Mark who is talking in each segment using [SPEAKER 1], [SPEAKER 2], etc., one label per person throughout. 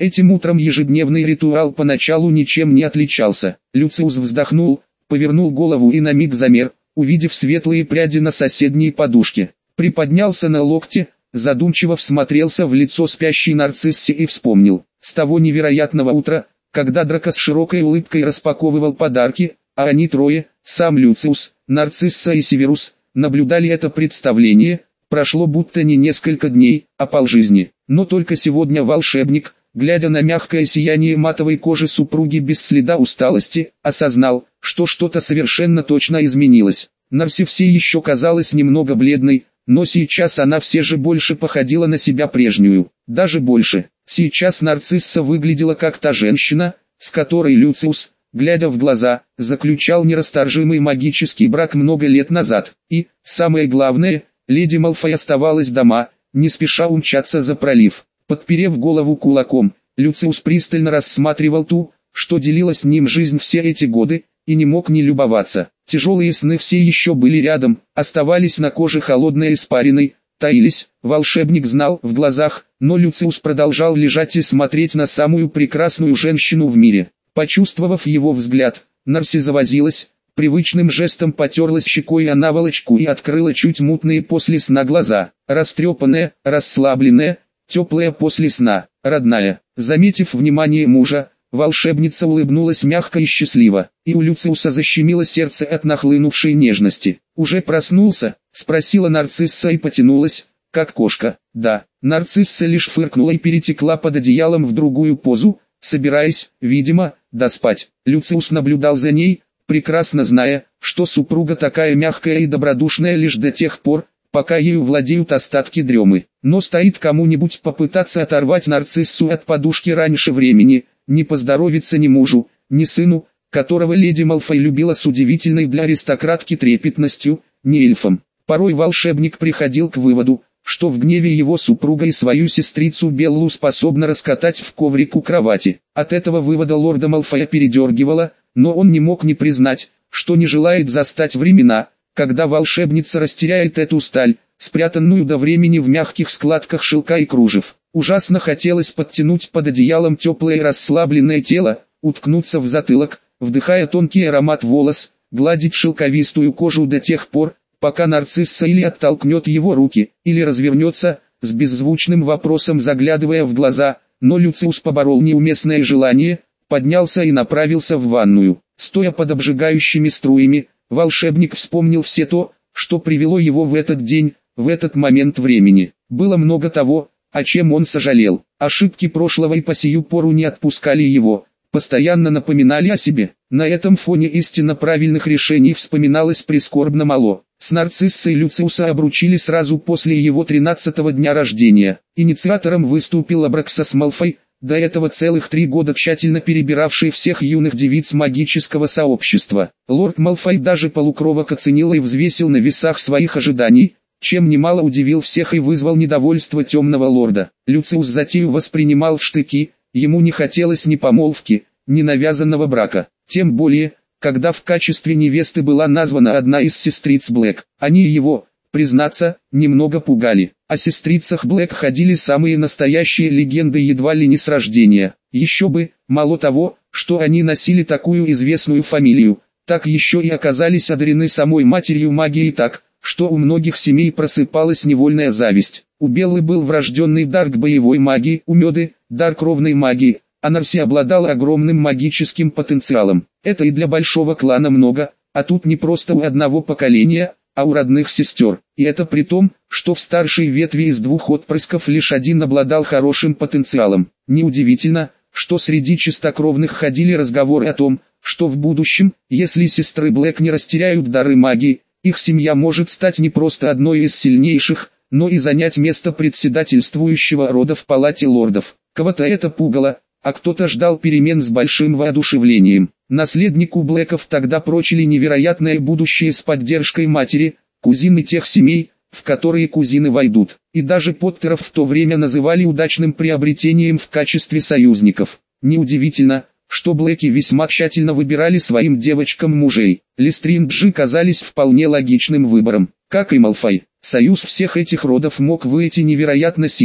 [SPEAKER 1] Этим утром ежедневный ритуал поначалу ничем не отличался. Люциус вздохнул, повернул голову и на миг замер, увидев светлые пряди на соседней подушке. Приподнялся на локте, задумчиво всмотрелся в лицо спящей нарциссы и вспомнил. С того невероятного утра, когда Драко с широкой улыбкой распаковывал подарки, а они трое, сам Люциус, Нарцисса и Северус, наблюдали это представление, прошло будто не несколько дней, а полжизни. Но только сегодня волшебник, глядя на мягкое сияние матовой кожи супруги без следа усталости, осознал, что что-то совершенно точно изменилось. Нарси все еще казалась немного бледной, но сейчас она все же больше походила на себя прежнюю, даже больше. Сейчас Нарцисса выглядела как та женщина, с которой Люциус, глядя в глаза, заключал нерасторжимый магический брак много лет назад. И, самое главное, леди Малфой оставалась дома, не спеша умчаться за пролив. Подперев голову кулаком, Люциус пристально рассматривал ту, что делила с ним жизнь все эти годы, и не мог не любоваться. Тяжелые сны все еще были рядом, оставались на коже холодной испариной, таились, волшебник знал в глазах, но Люциус продолжал лежать и смотреть на самую прекрасную женщину в мире. Почувствовав его взгляд, Нарси завозилась, привычным жестом потерлась щекой о наволочку и открыла чуть мутные после сна глаза. Растрепанная, расслабленная, теплая после сна, родная. Заметив внимание мужа, волшебница улыбнулась мягко и счастливо, и у Люциуса защемило сердце от нахлынувшей нежности. «Уже проснулся?» — спросила Нарцисса и потянулась, как кошка. «Да». Нарцисса лишь фыркнула и перетекла под одеялом в другую позу, собираясь, видимо, доспать. Люциус наблюдал за ней, прекрасно зная, что супруга такая мягкая и добродушная лишь до тех пор, пока ею владеют остатки дремы. Но стоит кому-нибудь попытаться оторвать Нарциссу от подушки раньше времени, не поздоровится ни мужу, ни сыну, которого леди Малфой любила с удивительной для аристократки трепетностью, ни эльфом. Порой волшебник приходил к выводу, что в гневе его супруга и свою сестрицу Беллу способна раскатать в коврик у кровати. От этого вывода лорда Малфоя передергивало, но он не мог не признать, что не желает застать времена, когда волшебница растеряет эту сталь, спрятанную до времени в мягких складках шелка и кружев. Ужасно хотелось подтянуть под одеялом теплое и расслабленное тело, уткнуться в затылок, вдыхая тонкий аромат волос, гладить шелковистую кожу до тех пор, пока Нарцисса или оттолкнет его руки, или развернется, с беззвучным вопросом заглядывая в глаза, но Люциус поборол неуместное желание, поднялся и направился в ванную. Стоя под обжигающими струями, волшебник вспомнил все то, что привело его в этот день, в этот момент времени. Было много того, о чем он сожалел. Ошибки прошлого и по сию пору не отпускали его, постоянно напоминали о себе. На этом фоне истинно правильных решений вспоминалось прискорбно мало. С Нарциссой Люциуса обручили сразу после его 13-го дня рождения. Инициатором выступил Абраксас Малфой, до этого целых 3 года тщательно перебиравший всех юных девиц магического сообщества. Лорд Малфой даже полукровок оценил и взвесил на весах своих ожиданий, чем немало удивил всех и вызвал недовольство темного лорда. Люциус затею воспринимал в штыки, ему не хотелось ни помолвки, ни навязанного брака. Тем более, когда в качестве невесты была названа одна из сестриц Блэк. Они его, признаться, немного пугали. О сестрицах Блэк ходили самые настоящие легенды едва ли не с рождения. Еще бы, мало того, что они носили такую известную фамилию, так еще и оказались одарены самой матерью магией так, что у многих семей просыпалась невольная зависть. У Беллы был врожденный дар к боевой магии, у Меды – дар кровной магии, а Нарси обладала огромным магическим потенциалом. Это и для большого клана много, а тут не просто у одного поколения, а у родных сестер. И это при том, что в старшей ветви из 2 отпрысков лишь один обладал хорошим потенциалом. Неудивительно, что среди чистокровных ходили разговоры о том, что в будущем, если сестры Блэк не растеряют дары магии, их семья может стать не просто одной из сильнейших, но и занять место председательствующего рода в палате лордов. Кого-то это пугало, а кто-то ждал перемен с большим воодушевлением. Наследнику Блэков тогда прочили невероятное будущее с поддержкой матери, кузины тех семей, в которые кузины войдут. И даже Поттеров в то время называли удачным приобретением в качестве союзников. Неудивительно, что Блэки весьма тщательно выбирали своим девочкам мужей. Лестринджи казались вполне логичным выбором. Как и Малфой, союз всех этих родов мог выйти невероятно сильным.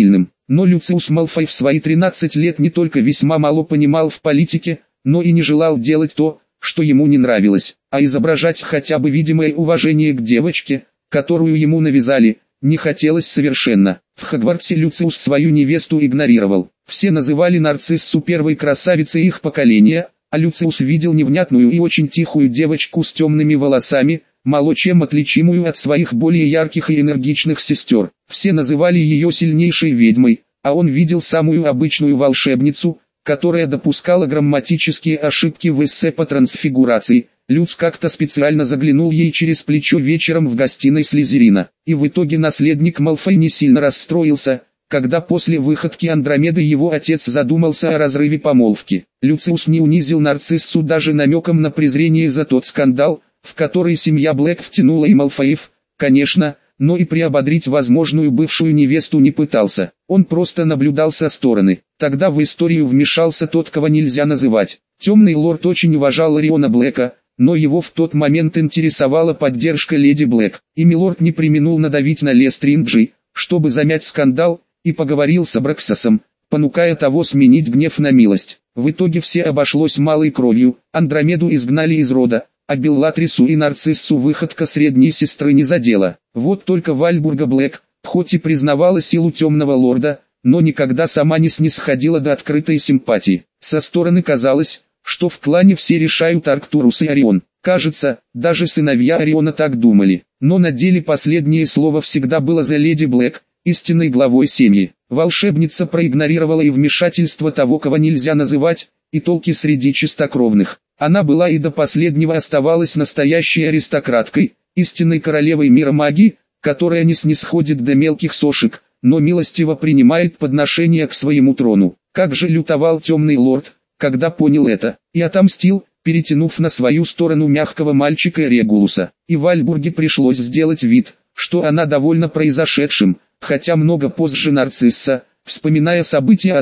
[SPEAKER 1] Но Люциус Малфой в свои 13 лет не только весьма мало понимал в политике, но и не желал делать то, что ему не нравилось, а изображать хотя бы видимое уважение к девочке, которую ему навязали, не хотелось совершенно. В Хогвартсе Люциус свою невесту игнорировал. Все называли Нарциссу первой красавицей их поколения, а Люциус видел невнятную и очень тихую девочку с темными волосами, мало чем отличимую от своих более ярких и энергичных сестер. Все называли ее сильнейшей ведьмой, а он видел самую обычную волшебницу, которая допускала грамматические ошибки в эссе по трансфигурации. Люц как-то специально заглянул ей через плечо вечером в гостиной Слизерина, и в итоге наследник Малфой не сильно расстроился, когда после выходки Андромеды его отец задумался о разрыве помолвки. Люциус не унизил Нарциссу даже намеком на презрение за тот скандал, в который семья Блэк втянула и Малфоев, конечно, но и приободрить возможную бывшую невесту не пытался. Он просто наблюдал со стороны. Тогда в историю вмешался тот, кого нельзя называть. Темный лорд очень уважал Ориона Блэка, но его в тот момент интересовала поддержка леди Блэк, и милорд не преминул надавить на Лестринджи, чтобы замять скандал, и поговорил с Абраксасом, понукая того сменить гнев на милость. В итоге все обошлось малой кровью, Андромеду изгнали из рода, а Беллатрису и Нарциссу выходка средней сестры не задела. Вот только Вальбурга Блэк, хоть и признавала силу темного лорда, но никогда сама не снисходила до открытой симпатии. Со стороны казалось, что в клане все решают Арктурус и Орион. Кажется, даже сыновья Ориона так думали. Но на деле последнее слово всегда было за леди Блэк, истинной главой семьи. Волшебница проигнорировала и вмешательство того, кого нельзя называть, и толки среди чистокровных. Она была и до последнего оставалась настоящей аристократкой, истинной королевой мира магии, которая не снисходит до мелких сошек, но милостиво принимает подношения к своему трону. Как же лютовал темный лорд, когда понял это, и отомстил, перетянув на свою сторону мягкого мальчика Регулуса. И Вальбурге пришлось сделать вид, что она довольна произошедшим, хотя много позже Нарцисса, вспоминая события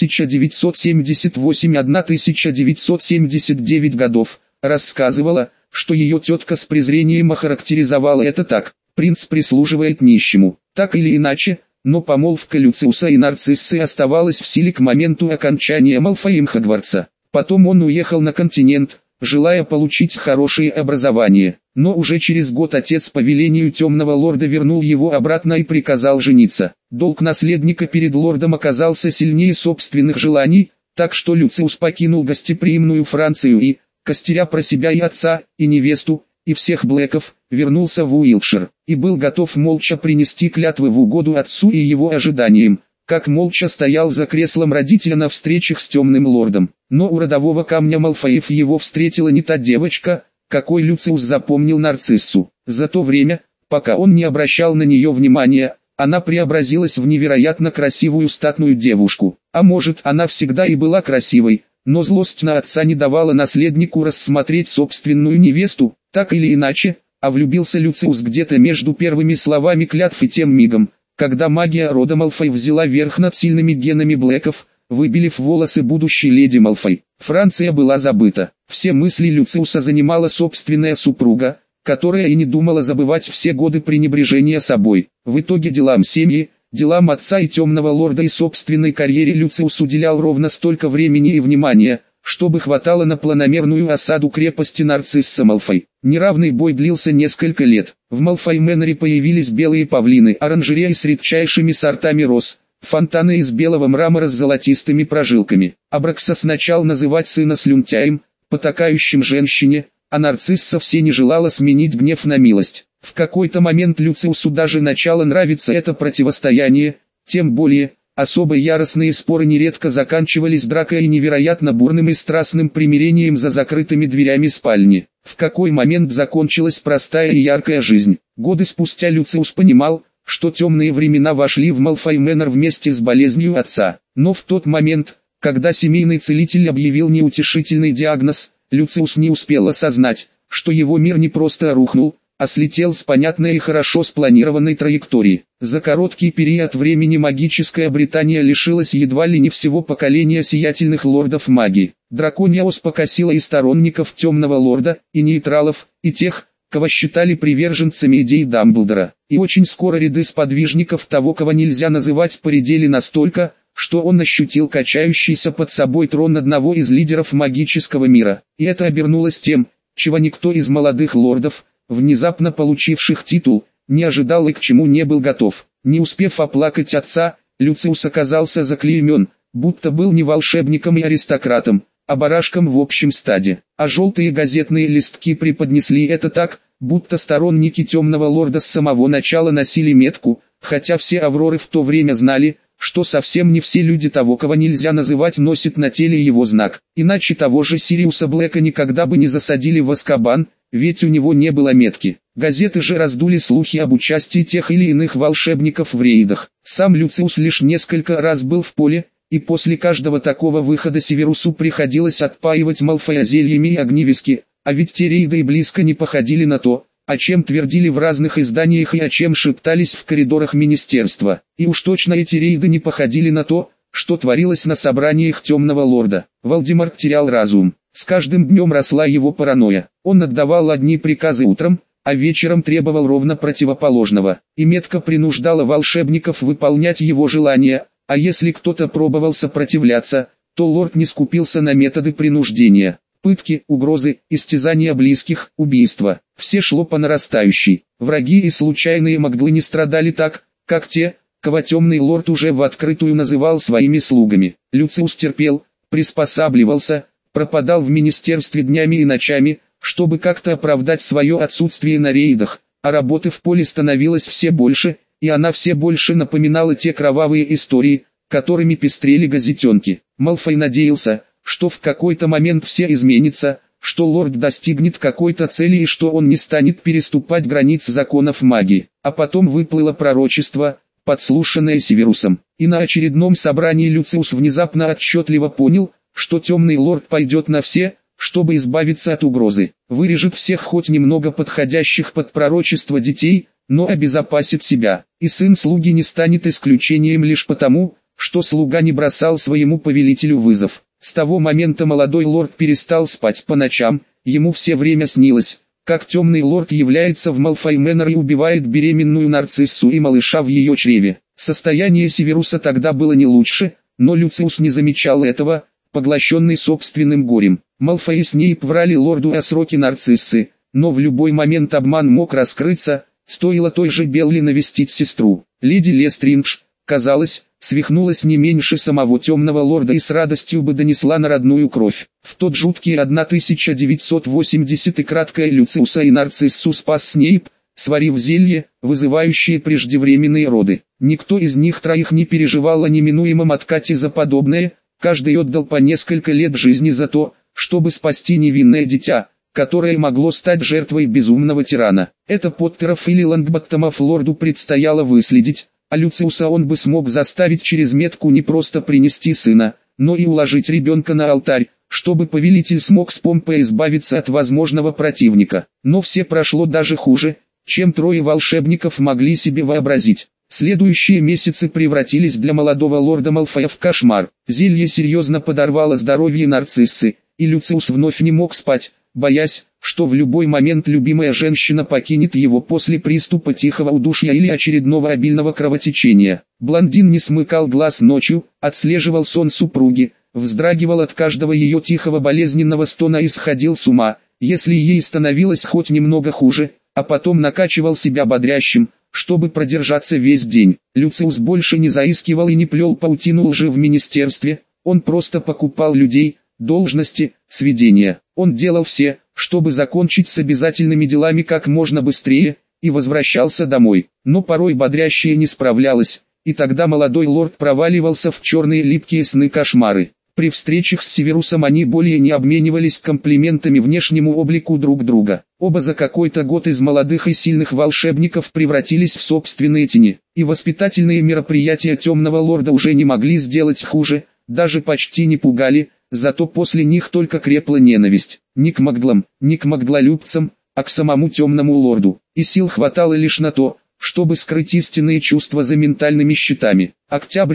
[SPEAKER 1] 1978-1979 годов, рассказывала, что ее тетка с презрением охарактеризовала это так: принц прислуживает нищему. Так или иначе, но помолвка Люциуса и Нарциссы оставалась в силе к моменту окончания Малфоем Хогвартса. Потом он уехал на континент, желая получить хорошее образование, но уже через год отец по велению темного лорда вернул его обратно и приказал жениться. Долг наследника перед лордом оказался сильнее собственных желаний, так что Люциус покинул гостеприимную Францию и, костеря про себя и отца, и невесту, и всех Блэков, вернулся в Уилтшир, и был готов молча принести клятвы в угоду отцу и его ожиданиям, как молча стоял за креслом родителя на встречах с темным лордом. Но у родового камня Малфоев его встретила не та девочка, какой Люциус запомнил Нарциссу. За то время, пока он не обращал на нее внимания, она преобразилась в невероятно красивую статную девушку. А может, она всегда и была красивой, но злость на отца не давала наследнику рассмотреть собственную невесту. Так или иначе, а влюбился Люциус где-то между первыми словами клятв и тем мигом, когда магия рода Малфой взяла верх над сильными генами Блэков, выбелив волосы будущей леди Малфой. Франция была забыта. Все мысли Люциуса занимала собственная супруга, которая и не думала забывать все годы пренебрежения собой. В итоге делам семьи, делам отца и темного лорда и собственной карьере Люциус уделял ровно столько времени и внимания, чтобы хватало на планомерную осаду крепости Нарцисса Малфой. Неравный бой длился несколько лет. В Малфой Мэннере появились белые павлины, оранжереи с редчайшими сортами роз, фонтаны из белого мрамора с золотистыми прожилками. Абраксас начал называть сына слюнтяем, потакающим женщине, а Нарцисса все не желала сменить гнев на милость. В какой-то момент Люциусу даже начало нравиться это противостояние, тем более, особо яростные споры нередко заканчивались дракой и невероятно бурным и страстным примирением за закрытыми дверями спальни. В какой момент закончилась простая и яркая жизнь. Годы спустя Люциус понимал, что темные времена вошли в Малфой Мэннер вместе с болезнью отца. Но в тот момент, когда семейный целитель объявил неутешительный диагноз, Люциус не успел осознать, что его мир не просто рухнул, а слетел с понятной и хорошо спланированной траектории. За короткий период времени магическая Британия лишилась едва ли не всего поколения сиятельных лордов магии. Драконья ос покосила и сторонников темного лорда, и нейтралов, и тех, кого считали приверженцами идей Дамблдора. И очень скоро ряды сподвижников того, кого нельзя называть, поредели настолько, что он ощутил качающийся под собой трон одного из лидеров магического мира. И это обернулось тем, чего никто из молодых лордов, внезапно получивших титул, не ожидал и к чему не был готов. Не успев оплакать отца, Люциус оказался заклеймен, будто был не волшебником и аристократом, а барашком в общем стаде. А желтые газетные листки преподнесли это так, будто сторонники темного лорда с самого начала носили метку, хотя все Авроры в то время знали, что совсем не все люди того, кого нельзя называть, носят на теле его знак. Иначе того же Сириуса Блэка никогда бы не засадили в Азкабан, ведь у него не было метки. Газеты же раздули слухи об участии тех или иных волшебников в рейдах. Сам Люциус лишь несколько раз был в поле, и после каждого такого выхода Северусу приходилось отпаивать Малфоя зельями и огневиски, а ведь те рейды и близко не походили на то, о чем твердили в разных изданиях и о чем шептались в коридорах министерства. И уж точно эти рейды не походили на то, что творилось на собраниях темного лорда. Волдеморт терял разум. С каждым днем росла его паранойя. Он отдавал одни приказы утром, а вечером требовал ровно противоположного. И метко принуждала волшебников выполнять его желания, а если кто-то пробовал сопротивляться, то лорд не скупился на методы принуждения. Пытки, угрозы, истязания близких, убийства. Все шло по нарастающей. Враги и случайные маглы не страдали так, как те, кого темный лорд уже в открытую называл своими слугами. Люциус терпел, приспосабливался, пропадал в министерстве днями и ночами, чтобы как-то оправдать свое отсутствие на рейдах, а работы в поле становилось все больше, и она все больше напоминала те кровавые истории, которыми пестрели газетенки. Малфой надеялся, что в какой-то момент все изменится, что лорд достигнет какой-то цели и что он не станет переступать границ законов магии. А потом выплыло пророчество, подслушанное Северусом. И на очередном собрании Люциус внезапно отчетливо понял, что темный лорд пойдет на все, чтобы избавиться от угрозы. Вырежет всех хоть немного подходящих под пророчество детей, но обезопасит себя. И сын слуги не станет исключением лишь потому, что слуга не бросал своему повелителю вызов. С того момента молодой лорд перестал спать по ночам, ему все время снилось, как темный лорд является в Малфой Мэннер и убивает беременную нарциссу и малыша в ее чреве. Состояние Северуса тогда было не лучше, но Люциус не замечал этого, поглощенный собственным горем. Малфой и Снейп врали лорду о сроке нарциссы, но в любой момент обман мог раскрыться, стоило той же Белли навестить сестру. Леди Лестриндж, казалось, свихнулась не меньше самого темного лорда и с радостью бы донесла на родную кровь. В тот жуткий 1980 и краткое Люциуса и нарциссу спас Снейп, сварив зелье, вызывающее преждевременные роды. Никто из них троих не переживал о неминуемом откате за подобное, каждый отдал по несколько лет жизни за то, чтобы спасти невинное дитя, которое могло стать жертвой безумного тирана. Это Поттеров или Лонгботтомов лорду предстояло выследить, а Люциуса он бы смог заставить через метку не просто принести сына, но и уложить ребенка на алтарь, чтобы повелитель смог с помпой избавиться от возможного противника. Но все прошло даже хуже, чем трое волшебников могли себе вообразить. Следующие месяцы превратились для молодого лорда Малфоя в кошмар. Зелье серьезно подорвало здоровье нарциссы, и Люциус вновь не мог спать, боясь, что в любой момент любимая женщина покинет его после приступа тихого удушья или очередного обильного кровотечения. Блондин не смыкал глаз ночью, отслеживал сон супруги, вздрагивал от каждого ее тихого болезненного стона и сходил с ума, если ей становилось хоть немного хуже, а потом накачивал себя бодрящим, чтобы продержаться весь день. Люциус больше не заискивал и не плел паутину лжи в министерстве, он просто покупал людей, должности, сведения. Он делал все, чтобы закончить с обязательными делами как можно быстрее, и возвращался домой. Но порой бодрящее не справлялось, и тогда молодой лорд проваливался в черные липкие сны-кошмары. При встречах с Северусом они более не обменивались комплиментами внешнему облику друг друга. Оба за какой-то год из молодых и сильных волшебников превратились в собственные тени, и воспитательные мероприятия темного лорда уже не могли сделать хуже, даже почти не пугали. Зато после них только крепла ненависть, не к маглам, не к маглолюбцам, а к самому темному лорду. И сил хватало лишь на то, чтобы скрыть истинные чувства за ментальными щитами. Октябрь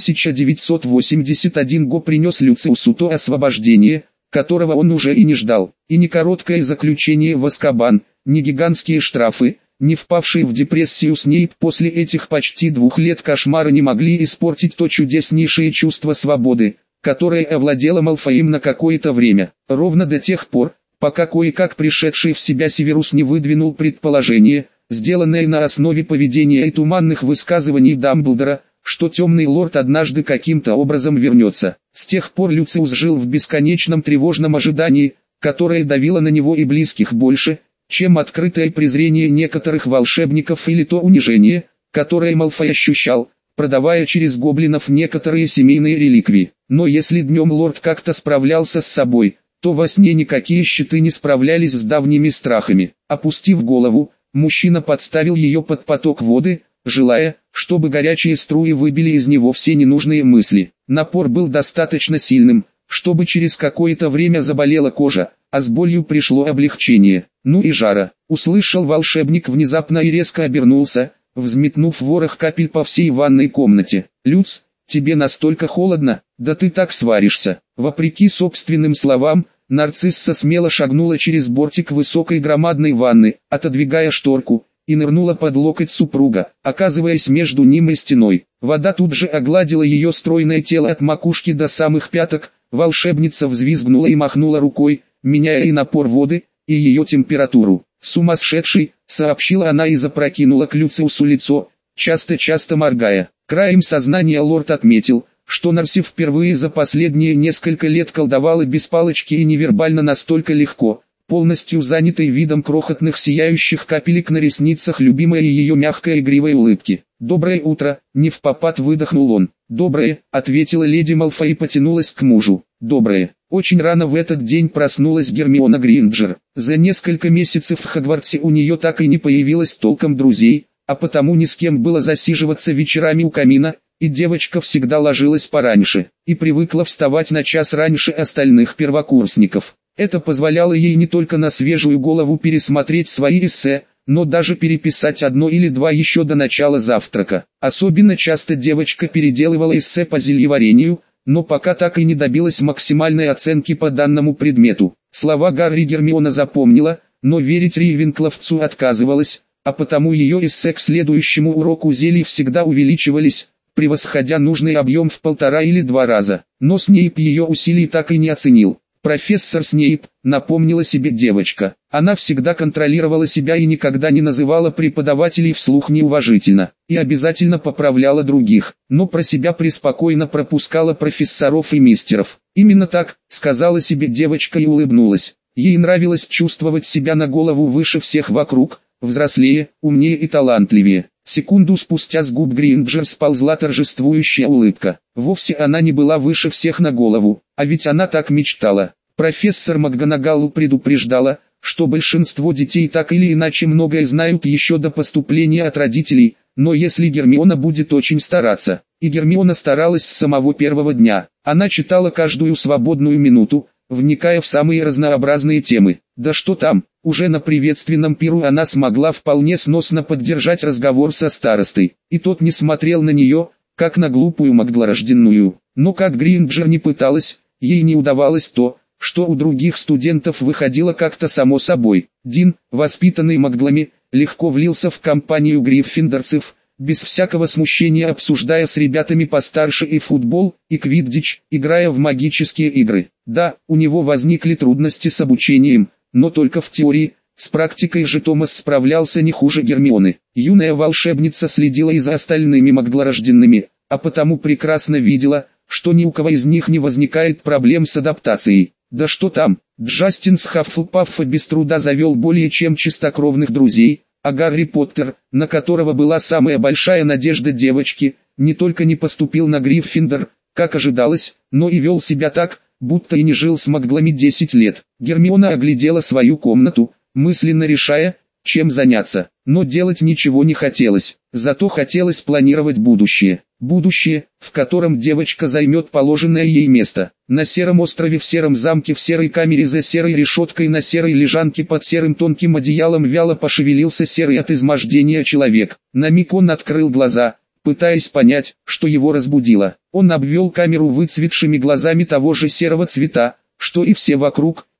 [SPEAKER 1] 1981 год принес Люциусу то освобождение, которого он уже и не ждал, и не короткое заключение в Азкабан, ни гигантские штрафы, ни впавший в депрессию Снейп после этих почти 2 лет кошмара не могли испортить то чудеснейшее чувство свободы, которое овладело Малфоем на какое-то время, ровно до тех пор, пока кое-как пришедший в себя Северус не выдвинул предположение, сделанное на основе поведения и туманных высказываний Дамблдора, что темный лорд однажды каким-то образом вернется. С тех пор Люциус жил в бесконечном тревожном ожидании, которое давило на него и близких больше, чем открытое презрение некоторых волшебников или то унижение, которое Малфой ощущал, продавая через гоблинов некоторые семейные реликвии. Но если днем лорд как-то справлялся с собой, то во сне никакие щиты не справлялись с давними страхами. Опустив голову, мужчина подставил ее под поток воды, желая, чтобы горячие струи выбили из него все ненужные мысли. Напор был достаточно сильным, чтобы через какое-то время заболела кожа, а с болью пришло облегчение. «Ну и жара!» — услышал волшебник внезапно и резко обернулся, взметнув ворох капель по всей ванной комнате. «Люц, тебе настолько холодно, да ты так сваришься!» Вопреки собственным словам, нарцисса смело шагнула через бортик высокой громадной ванны, отодвигая шторку, и нырнула под локоть супруга, оказываясь между ним и стеной. Вода тут же огладила ее стройное тело от макушки до самых пяток, волшебница взвизгнула и махнула рукой, меняя и напор воды, и ее температуру. «Сумасшедший!» — сообщила она и запрокинула к Люциусу лицо, часто-часто моргая. Краем сознания лорд отметил, что Нарси впервые за последние несколько лет колдовала без палочки и невербально настолько легко, полностью занятой видом крохотных сияющих капелек на ресницах любимой ее мягкой игривой улыбки. «Доброе утро!» — невпопад выдохнул он. «Доброе!» — ответила леди Малфой и потянулась к мужу. «Доброе!» Очень рано в этот день проснулась Гермиона Грейнджер. За несколько месяцев в Хогвартсе у нее так и не появилось толком друзей, а потому ни с кем было засиживаться вечерами у камина, и девочка всегда ложилась пораньше, и привыкла вставать на час раньше остальных первокурсников. Это позволяло ей не только на свежую голову пересмотреть свои эссе, но даже переписать одно или два еще до начала завтрака. Особенно часто девочка переделывала эссе по зельеварению, но пока так и не добилась максимальной оценки по данному предмету. Слова Гарри Гермиона запомнила, но верить Рейвенкловцу отказывалась, а потому ее эссе к следующему уроку зелий всегда увеличивались, превосходя нужный объем в 1,5 или 2 раза. Но Снейп ее усилий так и не оценил. «Профессор Снейп», — напомнила себе девочка. Она всегда контролировала себя и никогда не называла преподавателей вслух неуважительно, и обязательно поправляла других, но про себя преспокойно пропускала профессоров и мистеров. «Именно так», — сказала себе девочка и улыбнулась. Ей нравилось чувствовать себя на голову выше всех вокруг, взрослее, умнее и талантливее. Секунду спустя с губ Грейнджер сползла торжествующая улыбка. Вовсе она не была выше всех на голову, а ведь она так мечтала. Профессор МакГонагал предупреждала, что большинство детей так или иначе многое знают еще до поступления от родителей, но если Гермиона будет очень стараться, и Гермиона старалась с самого первого дня, она читала каждую свободную минуту, вникая в самые разнообразные темы. Да что там, уже на приветственном пиру она смогла вполне сносно поддержать разговор со старостой, и тот не смотрел на нее, как на глупую маглорожденную. Но как Грейнджер не пыталась, ей не удавалось то, что у других студентов выходило как-то само собой. Дин, воспитанный маглами, легко влился в компанию гриффиндорцев, без всякого смущения обсуждая с ребятами постарше и футбол, и квиддич, играя в магические игры. Да, у него возникли трудности с обучением, но только в теории, с практикой же Томас справлялся не хуже Гермионы. Юная волшебница следила и за остальными маглорожденными, а потому прекрасно видела, что ни у кого из них не возникает проблем с адаптацией. Да что там, Джастин с Хаффлпаффа без труда завел более чем чистокровных друзей, а Гарри Поттер, на которого была самая большая надежда девочки, не только не поступил на Гриффиндор, как ожидалось, но и вел себя так, будто и не жил с маглами 10 лет. Гермиона оглядела свою комнату, мысленно решая, чем заняться, но делать ничего не хотелось, зато хотелось планировать будущее. Будущее, в котором девочка займет положенное ей место. На сером острове, в сером замке, в серой камере за серой решеткой, на серой лежанке под серым тонким одеялом вяло пошевелился серый от измождения человек. На миг он открыл глаза, пытаясь понять, что его разбудило. Он обвел камеру выцветшими глазами того же серого цвета, что и все вокруг,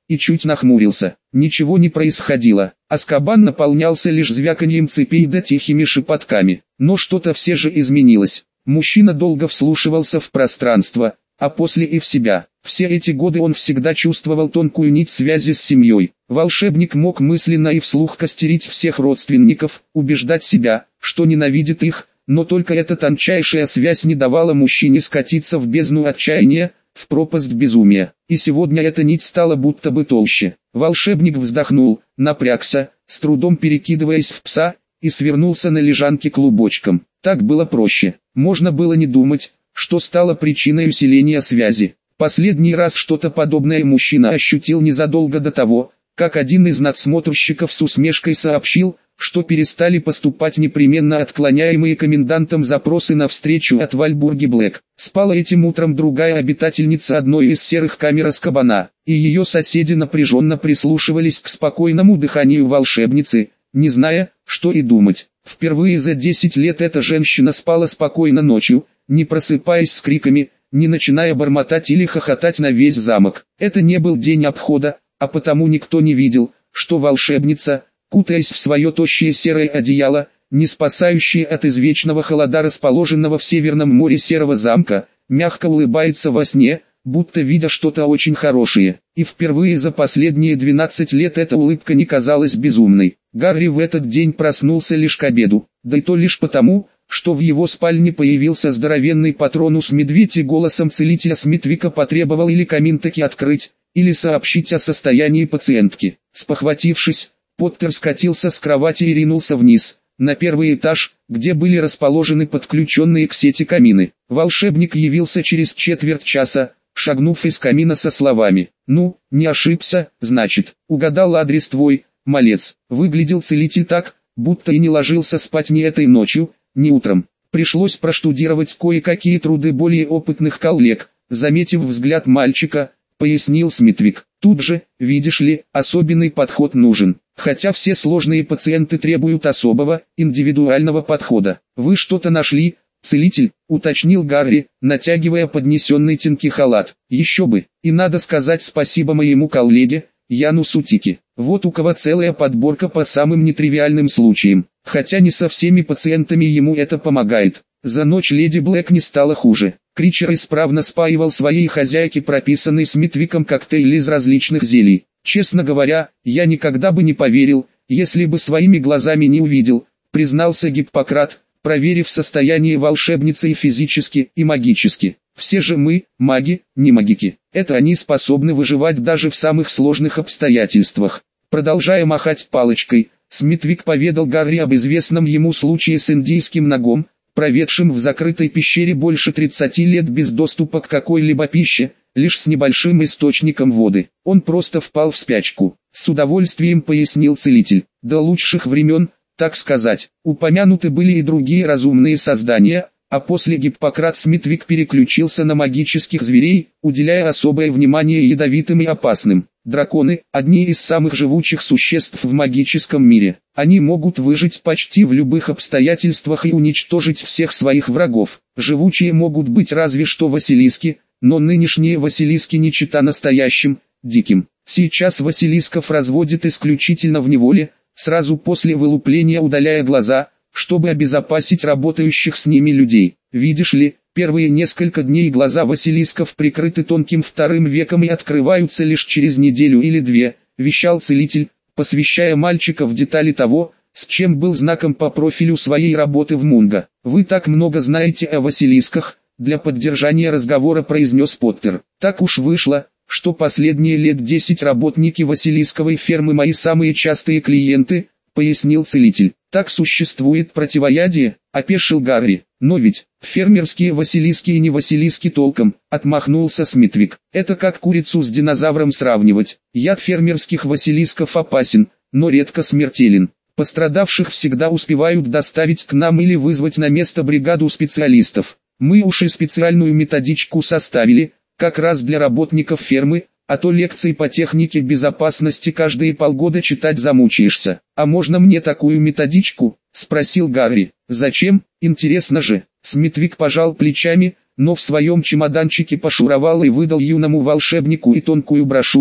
[SPEAKER 1] и чуть нахмурился. Ничего не происходило. Азкабан наполнялся лишь звяканьем цепей да тихими шепотками. Но что-то все же изменилось. Мужчина долго вслушивался в пространство, а после и в себя. Все эти годы он всегда чувствовал тонкую нить связи с семьей. Волшебник мог мысленно и вслух костерить всех родственников, убеждать себя, что ненавидит их, но только эта тончайшая связь не давала мужчине скатиться в бездну отчаяния, в пропасть безумия. И сегодня эта нить стала будто бы толще. Волшебник вздохнул, напрягся, с трудом перекидываясь в пса, и свернулся на лежанке клубочком. Так было проще. Можно было не думать, что стало причиной усиления связи. Последний раз что-то подобное мужчина ощутил незадолго до того, как один из надсмотрщиков с усмешкой сообщил, что перестали поступать непременно отклоняемые комендантом запросы на встречу от Вальбурги Блэк. Спала этим утром другая обитательница одной из серых камер Азкабана, и ее соседи напряженно прислушивались к спокойному дыханию волшебницы, не зная, что и думать. Впервые за 10 лет эта женщина спала спокойно ночью, не просыпаясь с криками, не начиная бормотать или хохотать на весь замок. Это не был день обхода, а потому никто не видел, что волшебница, кутаясь в свое тощее серое одеяло, не спасающее от извечного холода расположенного в Северном море серого замка, мягко улыбается во сне, будто видя что-то очень хорошее. И впервые за последние 12 лет эта улыбка не казалась безумной. Гарри в этот день проснулся лишь к обеду, да и то лишь потому, что в его спальне появился здоровенный Патронус-медведь и голосом целителя Смитвика потребовал или камин таки открыть, или сообщить о состоянии пациентки. Спохватившись, Поттер скатился с кровати и ринулся вниз, на первый этаж, где были расположены подключенные к сети камины. Волшебник явился через четверть часа, шагнув из камина со словами: «Ну, не ошибся, значит, угадал адрес твой, малец». Выглядел целитель так, будто и не ложился спать ни этой ночью, ни утром. Пришлось проштудировать кое-какие труды более опытных коллег. Заметив взгляд мальчика, пояснил Смитвик: «Тут же, видишь ли, особенный подход нужен. Хотя все сложные пациенты требуют особого, индивидуального подхода. Вы что-то нашли, целитель?» — уточнил Гарри, натягивая поднесенный Тинки халат. «Еще бы, и надо сказать спасибо моему коллеге, Яну Сутики. Вот у кого целая подборка по самым нетривиальным случаям. Хотя не со всеми пациентами ему это помогает. За ночь леди Блэк не стало хуже. Кричер исправно спаивал своей хозяйке прописанный Смитвиком коктейль из различных зелий. Честно говоря, я никогда бы не поверил, если бы своими глазами не увидел», признался Гиппократ, проверив состояние волшебницы и физически, и магически. «Все же мы, маги, не магики. Это они способны выживать даже в самых сложных обстоятельствах». Продолжая махать палочкой, Смитвик поведал Гарри об известном ему случае с индийским нагом, проведшим в закрытой пещере больше 30 лет без доступа к какой-либо пище, лишь с небольшим источником воды. Он просто впал в спячку. С удовольствием пояснил целитель. До лучших времен, так сказать, упомянуты были и другие разумные создания, а после Гиппократ Смитвик переключился на магических зверей, уделяя особое внимание ядовитым и опасным. Драконы – одни из самых живучих существ в магическом мире. Они могут выжить почти в любых обстоятельствах и уничтожить всех своих врагов. Живучие могут быть разве что Василиски, но нынешние Василиски не чета настоящим, диким. Сейчас Василисков разводят исключительно в неволе, сразу после вылупления удаляя глаза, чтобы обезопасить работающих с ними людей. Видишь ли, первые несколько дней глаза Василисков прикрыты тонким вторым веком и открываются лишь через неделю или две, вещал целитель, посвящая мальчика в детали того, с чем был знаком по профилю своей работы в Мунго. «Вы так много знаете о Василисках», для поддержания разговора произнес Поттер. «Так уж вышло, что последние лет 10 работники Василисковой фермы мои самые частые клиенты», пояснил целитель. «Так существует противоядие», опешил Гарри. «Но ведь, фермерские Василиски и не Василиски толком», отмахнулся Смитвик. «Это как курицу с динозавром сравнивать. Яд фермерских Василисков опасен, но редко смертелен. Пострадавших всегда успевают доставить к нам или вызвать на место бригаду специалистов. Мы уж и специальную методичку составили, как раз для работников фермы, а то лекции по технике безопасности каждые полгода читать замучаешься». «А можно мне такую методичку?» — спросил Гарри. «Зачем? Интересно же». Смитвик пожал плечами, но в своем чемоданчике пошуровал и выдал юному волшебнику и тонкую брошюрку,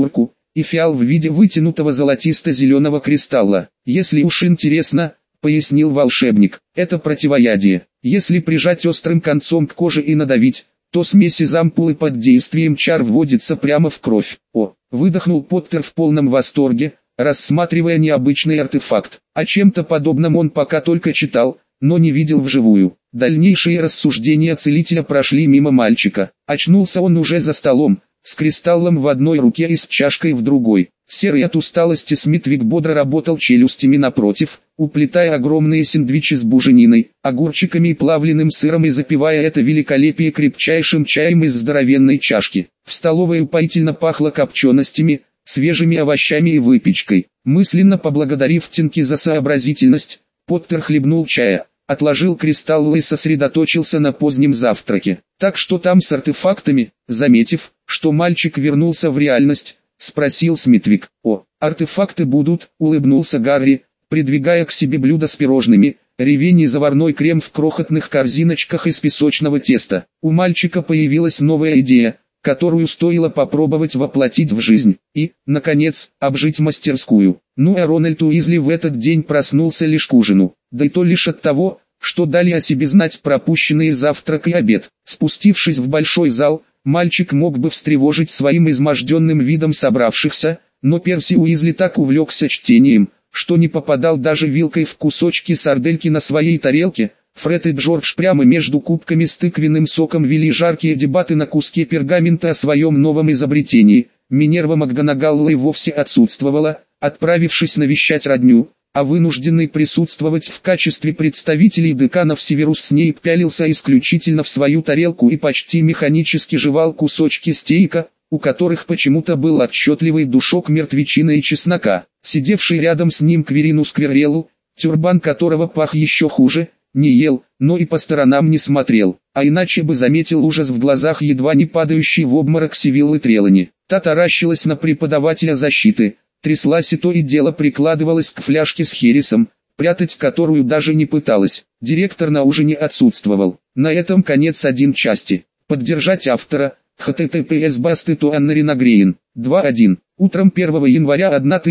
[SPEAKER 1] и фиал в виде вытянутого золотисто-зеленого кристалла. «Если уж интересно», — пояснил волшебник, — «это противоядие. Если прижать острым концом к коже и надавить, то смесь из ампулы под действием чар вводится прямо в кровь». «О!» — выдохнул Поттер в полном восторге, рассматривая необычный артефакт. О чем-то подобном он пока только читал, но не видел вживую. Дальнейшие рассуждения целителя прошли мимо мальчика. Очнулся он уже за столом, с кристаллом в одной руке и с чашкой в другой. Серый от усталости Смитвик бодро работал челюстями напротив, уплетая огромные сэндвичи с бужениной, огурчиками и плавленным сыром и запивая это великолепие крепчайшим чаем из здоровенной чашки. В столовой упоительно пахло копченостями, свежими овощами и выпечкой. Мысленно поблагодарив Тинки за сообразительность, Поттер хлебнул чая, отложил кристаллы и сосредоточился на позднем завтраке. «Так что там с артефактами?» Заметив, что мальчик вернулся в реальность, спросил Смитвик. «О, артефакты будут», — улыбнулся Гарри, придвигая к себе блюдо с пирожными, ревень и заварной крем в крохотных корзиночках из песочного теста. У мальчика появилась новая идея, которую стоило попробовать воплотить в жизнь, и, наконец, обжить мастерскую. Ну а Рональд Уизли в этот день проснулся лишь к ужину, да и то лишь от того, что дали о себе знать пропущенные завтрак и обед. Спустившись в большой зал, мальчик мог бы встревожить своим изможденным видом собравшихся, но Перси Уизли так увлекся чтением, что не попадал даже вилкой в кусочки сардельки на своей тарелке. Фред и Джордж прямо между кубками с тыквенным соком вели жаркие дебаты на куске пергамента о своем новом изобретении. Минерва МакГонагалл и вовсе отсутствовала, отправившись навещать родню, а вынужденный присутствовать в качестве представителей деканов Северус Снейп пялился исключительно в свою тарелку и почти механически жевал кусочки стейка, у которых почему-то был отчетливый душок мертвечины и чеснока. Сидевший рядом с ним Квиринус Квирреллу, тюрбан которого пах еще хуже, не ел, но и по сторонам не смотрел, а иначе бы заметил ужас в глазах едва не падающей в обморок Сивиллы Трелани. Та таращилась на преподавателя защиты, тряслась и то и дело прикладывалась к фляжке с хересом, прятать которую даже не пыталась. Директор на ужине отсутствовал. На этом конец 1 части. Поддержать автора. https Бастету Аннарина Грейн. 2.1. Утром 1 января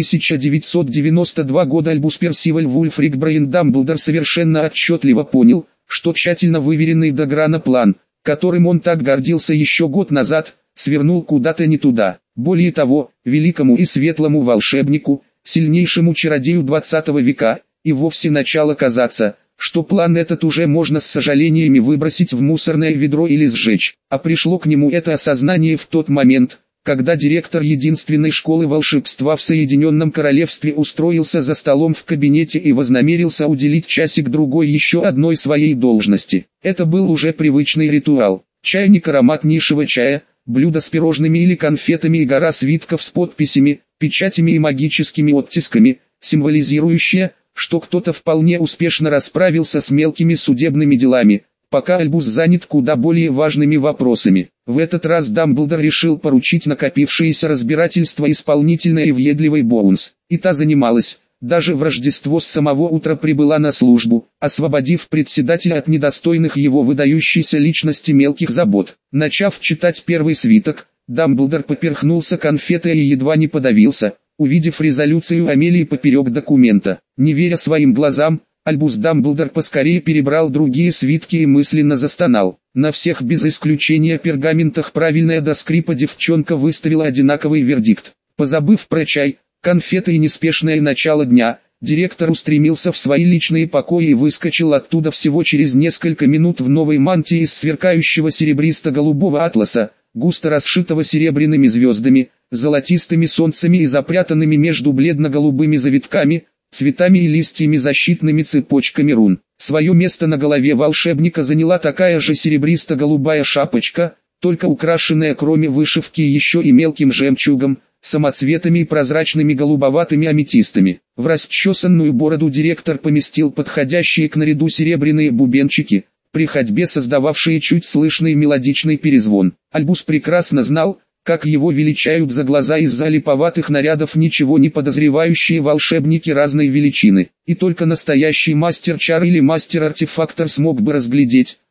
[SPEAKER 1] 1992 года Альбус Персиваль Вульфрик Брейн Дамблдор совершенно отчетливо понял, что тщательно выверенный до грана план, которым он так гордился еще год назад, свернул куда-то не туда. Более того, великому и светлому волшебнику, сильнейшему чародею 20 века, и вовсе начало казаться, что план этот уже можно с сожалениями выбросить в мусорное ведро или сжечь. А пришло к нему это осознание в тот момент, когда директор единственной школы волшебства в Соединенном Королевстве устроился за столом в кабинете и вознамерился уделить часик-другой еще одной своей должности. Это был уже привычный ритуал. Чайник ароматнейшего чая, блюдо с пирожными или конфетами и гора свитков с подписями, печатями и магическими оттисками, символизирующие, что кто-то вполне успешно расправился с мелкими судебными делами, пока Альбус занят куда более важными вопросами. В этот раз Дамблдор решил поручить накопившееся разбирательство исполнительной и въедливой Боунс, и та занималась, даже в Рождество с самого утра прибыла на службу, освободив председателя от недостойных его выдающейся личности мелких забот. Начав читать первый свиток, Дамблдор поперхнулся конфетой и едва не подавился, увидев резолюцию Амелии поперек документа. Не веря своим глазам, Альбус Дамблдор поскорее перебрал другие свитки и мысленно застонал. На всех без исключения пергаментах правильная до скрипа девчонка выставила одинаковый вердикт. Позабыв про чай, конфеты и неспешное начало дня, директор устремился в свои личные покои и выскочил оттуда всего через несколько минут в новой мантии из сверкающего серебристо-голубого атласа, густо расшитого серебряными звездами, золотистыми солнцами и запрятанными между бледно-голубыми завитками, цветами и листьями защитными цепочками рун. Свое место на голове волшебника заняла такая же серебристо-голубая шапочка, только украшенная кроме вышивки еще и мелким жемчугом, самоцветами и прозрачными голубоватыми аметистами. В расчесанную бороду директор поместил подходящие к наряду серебряные бубенчики, при ходьбе создававшие чуть слышный мелодичный перезвон. Альбус прекрасно знал, как его величают за глаза из-за липоватых нарядов ничего не подозревающие волшебники разной величины, и только настоящий мастер-чар или мастер-артефактор смог бы разглядеть,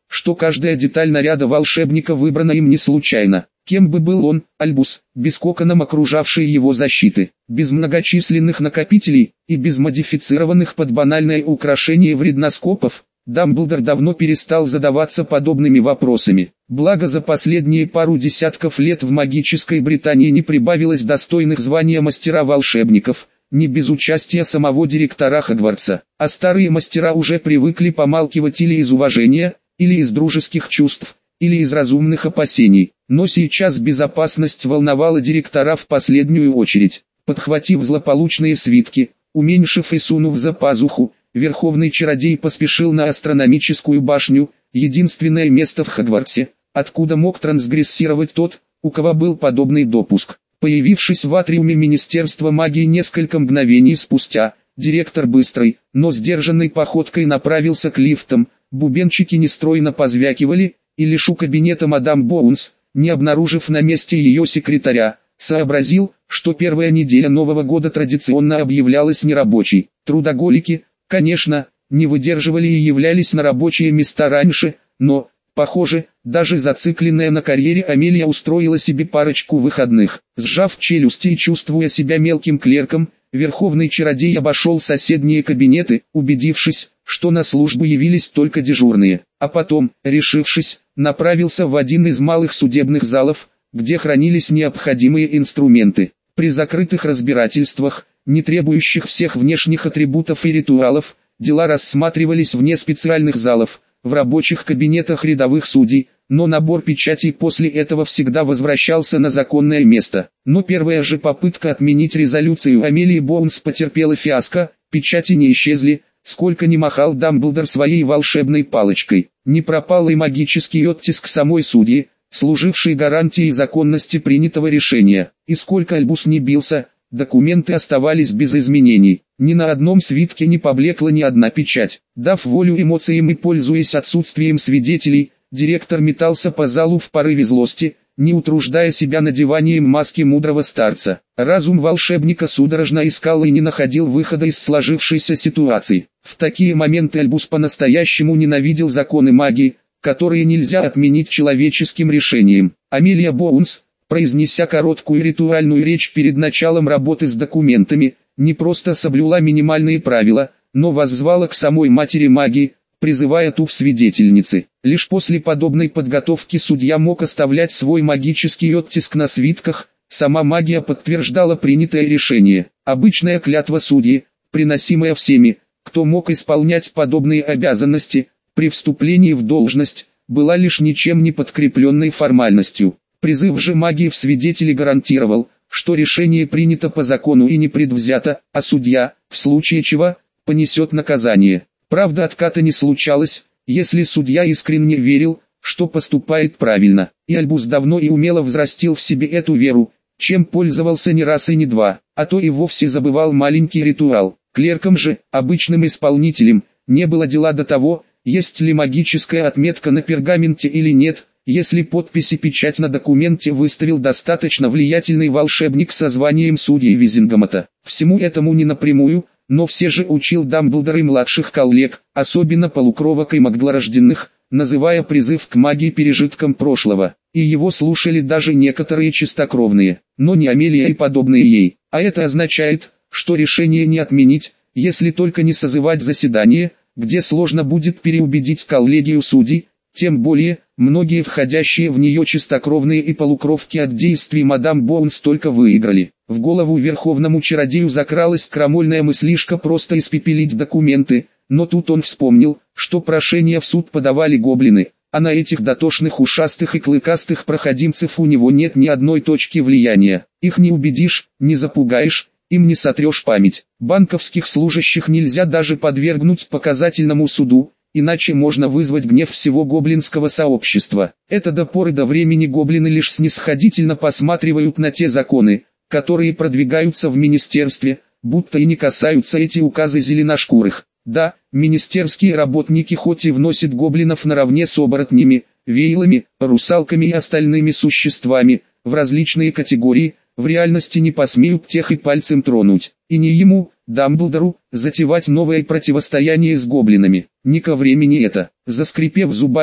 [SPEAKER 1] что каждая деталь наряда волшебника выбрана им не случайно. Кем бы был он, Альбус, без коконом окружавшей его защиты, без многочисленных накопителей и без модифицированных под банальное украшение вредноскопов, Дамблдор давно перестал задаваться подобными вопросами. Благо за последние пару десятков лет в магической Британии не прибавилось достойных звания мастера-волшебников, не без участия самого директора Хогвартса, а старые мастера уже привыкли помалкивать или из уважения, или из дружеских чувств, или из разумных опасений. Но сейчас безопасность волновала директора в последнюю очередь. Подхватив злополучные свитки, уменьшив и сунув за пазуху, Верховный Чародей поспешил на Астрономическую башню, единственное место в Хогвартсе, откуда мог трансгрессировать тот, у кого был подобный допуск. Появившись в атриуме Министерства магии несколько мгновений спустя, директор быстрой, но сдержанной походкой направился к лифтам, бубенчики нестройно позвякивали, и лишь у кабинета мадам Боунс, не обнаружив на месте ее секретаря, сообразил, что первая неделя Нового года традиционно объявлялась нерабочей. Трудоголики, конечно, не выдерживали и являлись на рабочие места раньше, но, похоже, даже зацикленная на карьере Амелия устроила себе парочку выходных. Сжав челюсти и чувствуя себя мелким клерком, Верховный Чародей обошел соседние кабинеты, убедившись, что на службу явились только дежурные, а потом, решившись, направился в один из малых судебных залов, где хранились необходимые инструменты. При закрытых разбирательствах, не требующих всех внешних атрибутов и ритуалов, дела рассматривались вне специальных залов, в рабочих кабинетах рядовых судей, но набор печатей после этого всегда возвращался на законное место. Но первая же попытка отменить резолюцию Амелии Боунс потерпела фиаско, печати не исчезли, сколько ни махал Дамблдор своей волшебной палочкой. Не пропал и магический оттиск самой судьи, служивший гарантией законности принятого решения. И сколько Альбус не бился, документы оставались без изменений. Ни на одном свитке не поблекла ни одна печать. Дав волю эмоциям и пользуясь отсутствием свидетелей, директор метался по залу в порыве злости, не утруждая себя надеванием маски мудрого старца. Разум волшебника судорожно искал и не находил выхода из сложившейся ситуации. В такие моменты Альбус по-настоящему ненавидел законы магии, которые нельзя отменить человеческим решением. Амелия Боунс, произнеся короткую ритуальную речь перед началом работы с документами, не просто соблюла минимальные правила, но воззвала к самой матери магии, призывая ту в свидетельницы. Лишь после подобной подготовки судья мог оставлять свой магический оттиск на свитках, сама магия подтверждала принятое решение. Обычная клятва судьи, приносимая всеми, кто мог исполнять подобные обязанности, при вступлении в должность, была лишь ничем не подкрепленной формальностью. Призыв же магии в свидетели гарантировал, что решение принято по закону и не предвзято, а судья, в случае чего, понесет наказание. Правда, отката не случалось, если судья искренне верил, что поступает правильно. И Альбус давно и умело взрастил в себе эту веру, чем пользовался не раз и не два, а то и вовсе забывал маленький ритуал. Клеркам же, обычным исполнителям, не было дела до того, есть ли магическая отметка на пергаменте или нет, если подпись и печать на документе выставил достаточно влиятельный волшебник со званием судьи Визингомота. Всему этому не напрямую, но все же учил Дамблдор и младших коллег, особенно полукровок и магдлорожденных, называя призыв к магии пережитком прошлого. И его слушали даже некоторые чистокровные, но не Амелия и подобные ей. А это означает, что решение не отменить, если только не созывать заседание, где сложно будет переубедить коллегию судей, тем более, многие входящие в нее чистокровные и полукровки от действий мадам Боунс только выиграли. В голову Верховному Чародею закралась крамольная мыслишка просто испепелить документы, но тут он вспомнил, что прошения в суд подавали гоблины, а на этих дотошных ушастых и клыкастых проходимцев у него нет ни одной точки влияния. Их не убедишь, не запугаешь, им не сотрешь память. Банковских служащих нельзя даже подвергнуть показательному суду, иначе можно вызвать гнев всего гоблинского сообщества. Это до поры до времени гоблины лишь снисходительно посматривают на те законы, которые продвигаются в министерстве, будто и не касаются эти указы зеленошкурых. Да, министерские работники хоть и вносят гоблинов наравне с оборотнями, вейлами, русалками и остальными существами, в различные категории, в реальности не посмеют тех и пальцем тронуть. И не ему, Дамблдору, затевать новое противостояние с гоблинами. Не ко времени это. Заскрипев зубами,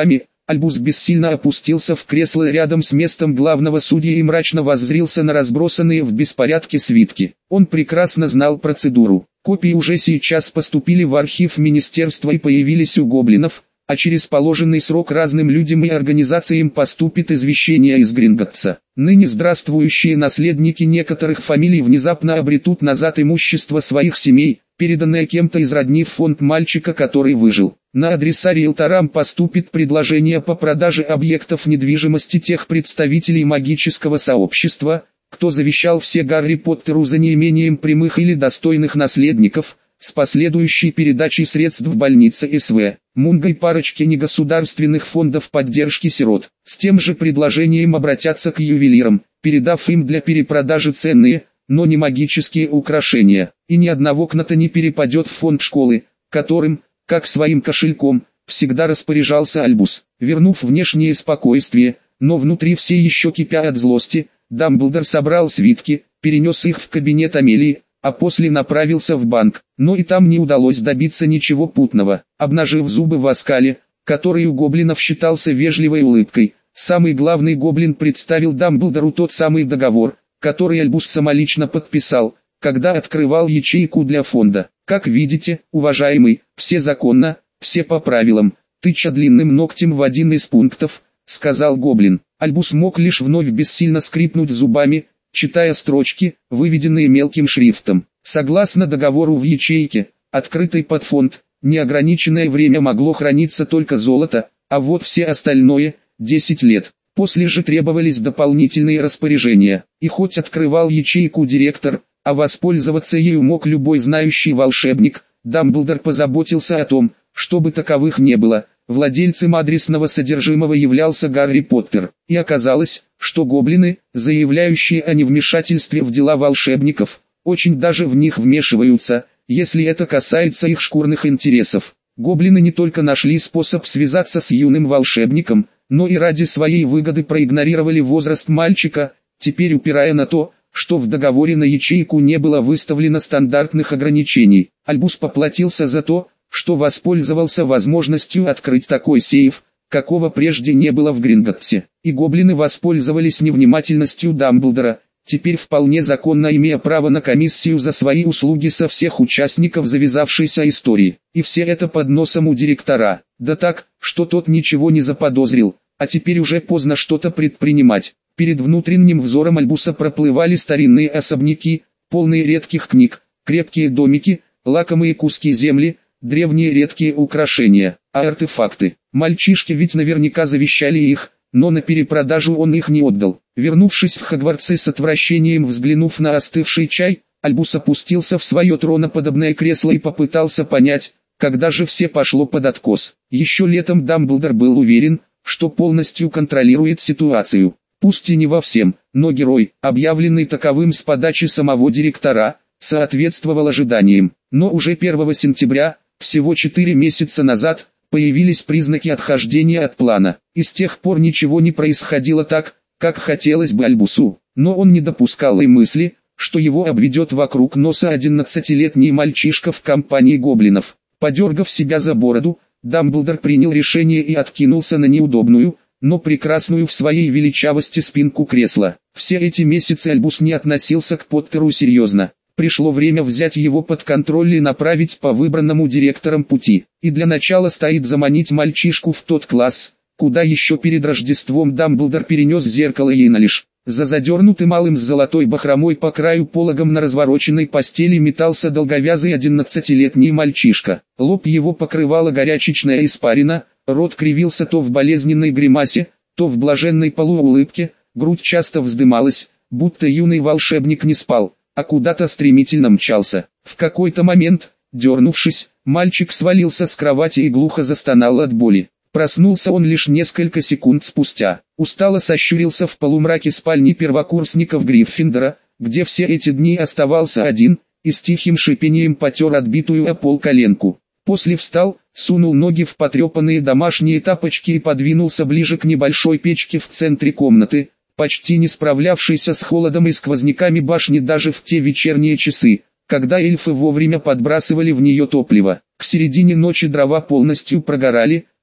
[SPEAKER 1] Альбус бессильно опустился в кресло рядом с местом главного судьи и мрачно воззрился на разбросанные в беспорядке свитки. Он прекрасно знал процедуру. Копии уже сейчас поступили в архив министерства и появились у гоблинов, а через положенный срок разным людям и организациям поступит извещение из Гринготтса. Ныне здравствующие наследники некоторых фамилий внезапно обретут назад имущество своих семей, переданное кем-то из родни в фонд мальчика, который выжил. На адреса риэлторам поступит предложение по продаже объектов недвижимости тех представителей магического сообщества, кто завещал все Гарри Поттеру за неимением прямых или достойных наследников, с последующей передачей средств в больнице СВ, Мунга и парочке негосударственных фондов поддержки сирот. С тем же предложением обратятся к ювелирам, передав им для перепродажи ценные, но не магические украшения, и ни одного кната не перепадет в фонд школы, которым, как своим кошельком, всегда распоряжался Альбус. Вернув внешнее спокойствие, но внутри все еще кипя от злости, Дамблдор собрал свитки, перенес их в кабинет Амелии, а после направился в банк, но и там не удалось добиться ничего путного. Обнажив зубы в оскале, который у гоблинов считался вежливой улыбкой, самый главный гоблин представил Дамблдору тот самый договор, который Альбус самолично подписал, когда открывал ячейку для фонда. Как видите, уважаемый, все законно, все по правилам, тыча длинным ногтем в один из пунктов, сказал гоблин. Альбус мог лишь вновь бессильно скрипнуть зубами, читая строчки, выведенные мелким шрифтом. Согласно договору в ячейке, открытой под фонд, неограниченное время могло храниться только золото, а вот все остальное – 10 лет. После же требовались дополнительные распоряжения. И хоть открывал ячейку директор, а воспользоваться ею мог любой знающий волшебник, Дамблдор позаботился о том, чтобы таковых не было. Владельцем адресного содержимого являлся Гарри Поттер, и оказалось, что гоблины, заявляющие о невмешательстве в дела волшебников, очень даже в них вмешиваются, если это касается их шкурных интересов. Гоблины не только нашли способ связаться с юным волшебником, но и ради своей выгоды проигнорировали возраст мальчика, теперь упирая на то, что в договоре на ячейку не было выставлено стандартных ограничений. Альбус поплатился за то, что воспользовался возможностью открыть такой сейф, какого прежде не было в Гринготтсе. И гоблины воспользовались невнимательностью Дамблдора, теперь вполне законно имея право на комиссию за свои услуги со всех участников завязавшейся истории. И все это под носом у директора. Да так, что тот ничего не заподозрил, а теперь уже поздно что-то предпринимать. Перед внутренним взором Альбуса проплывали старинные особняки, полные редких книг, крепкие домики, лакомые куски земли, древние редкие украшения, а артефакты. Мальчишки ведь наверняка завещали их, но на перепродажу он их не отдал. Вернувшись в Хогвартс с отвращением взглянув на остывший чай, Альбус опустился в свое троноподобное кресло и попытался понять, когда же все пошло под откос. Еще летом Дамблдор был уверен, что полностью контролирует ситуацию. Пусть и не во всем, но герой, объявленный таковым с подачи самого директора, соответствовал ожиданиям. Но уже 1 сентября, всего 4 месяца назад, появились признаки отхождения от плана. И с тех пор ничего не происходило так, как хотелось бы Альбусу. Но он не допускал и мысли, что его обведет вокруг носа 11-летний мальчишка в компании гоблинов. Подергав себя за бороду, Дамблдор принял решение и откинулся на неудобную, но прекрасную в своей величавости спинку кресла. Все эти месяцы Альбус не относился к Поттеру серьезно. Пришло время взять его под контроль и направить по выбранному директором пути. И для начала стоит заманить мальчишку в тот класс, куда еще перед Рождеством Дамблдор перенес зеркало Йеналиш. За задернутым малым с золотой бахромой по краю пологом на развороченной постели метался долговязый 11-летний мальчишка. Лоб его покрывала горячечная испарина, рот кривился то в болезненной гримасе, то в блаженной полуулыбке, грудь часто вздымалась, будто юный волшебник не спал, а куда-то стремительно мчался. В какой-то момент, дернувшись, мальчик свалился с кровати и глухо застонал от боли. Проснулся он лишь несколько секунд спустя. Устало сощурился в полумраке спальни первокурсников Гриффиндора, где все эти дни оставался один, и с тихим шипением потер отбитую о пол коленку. После встал, сунул ноги в потрепанные домашние тапочки и подвинулся ближе к небольшой печке в центре комнаты, почти не справлявшейся с холодом и сквозняками башни даже в те вечерние часы, когда эльфы вовремя подбрасывали в нее топливо. К середине ночи дрова полностью прогорали,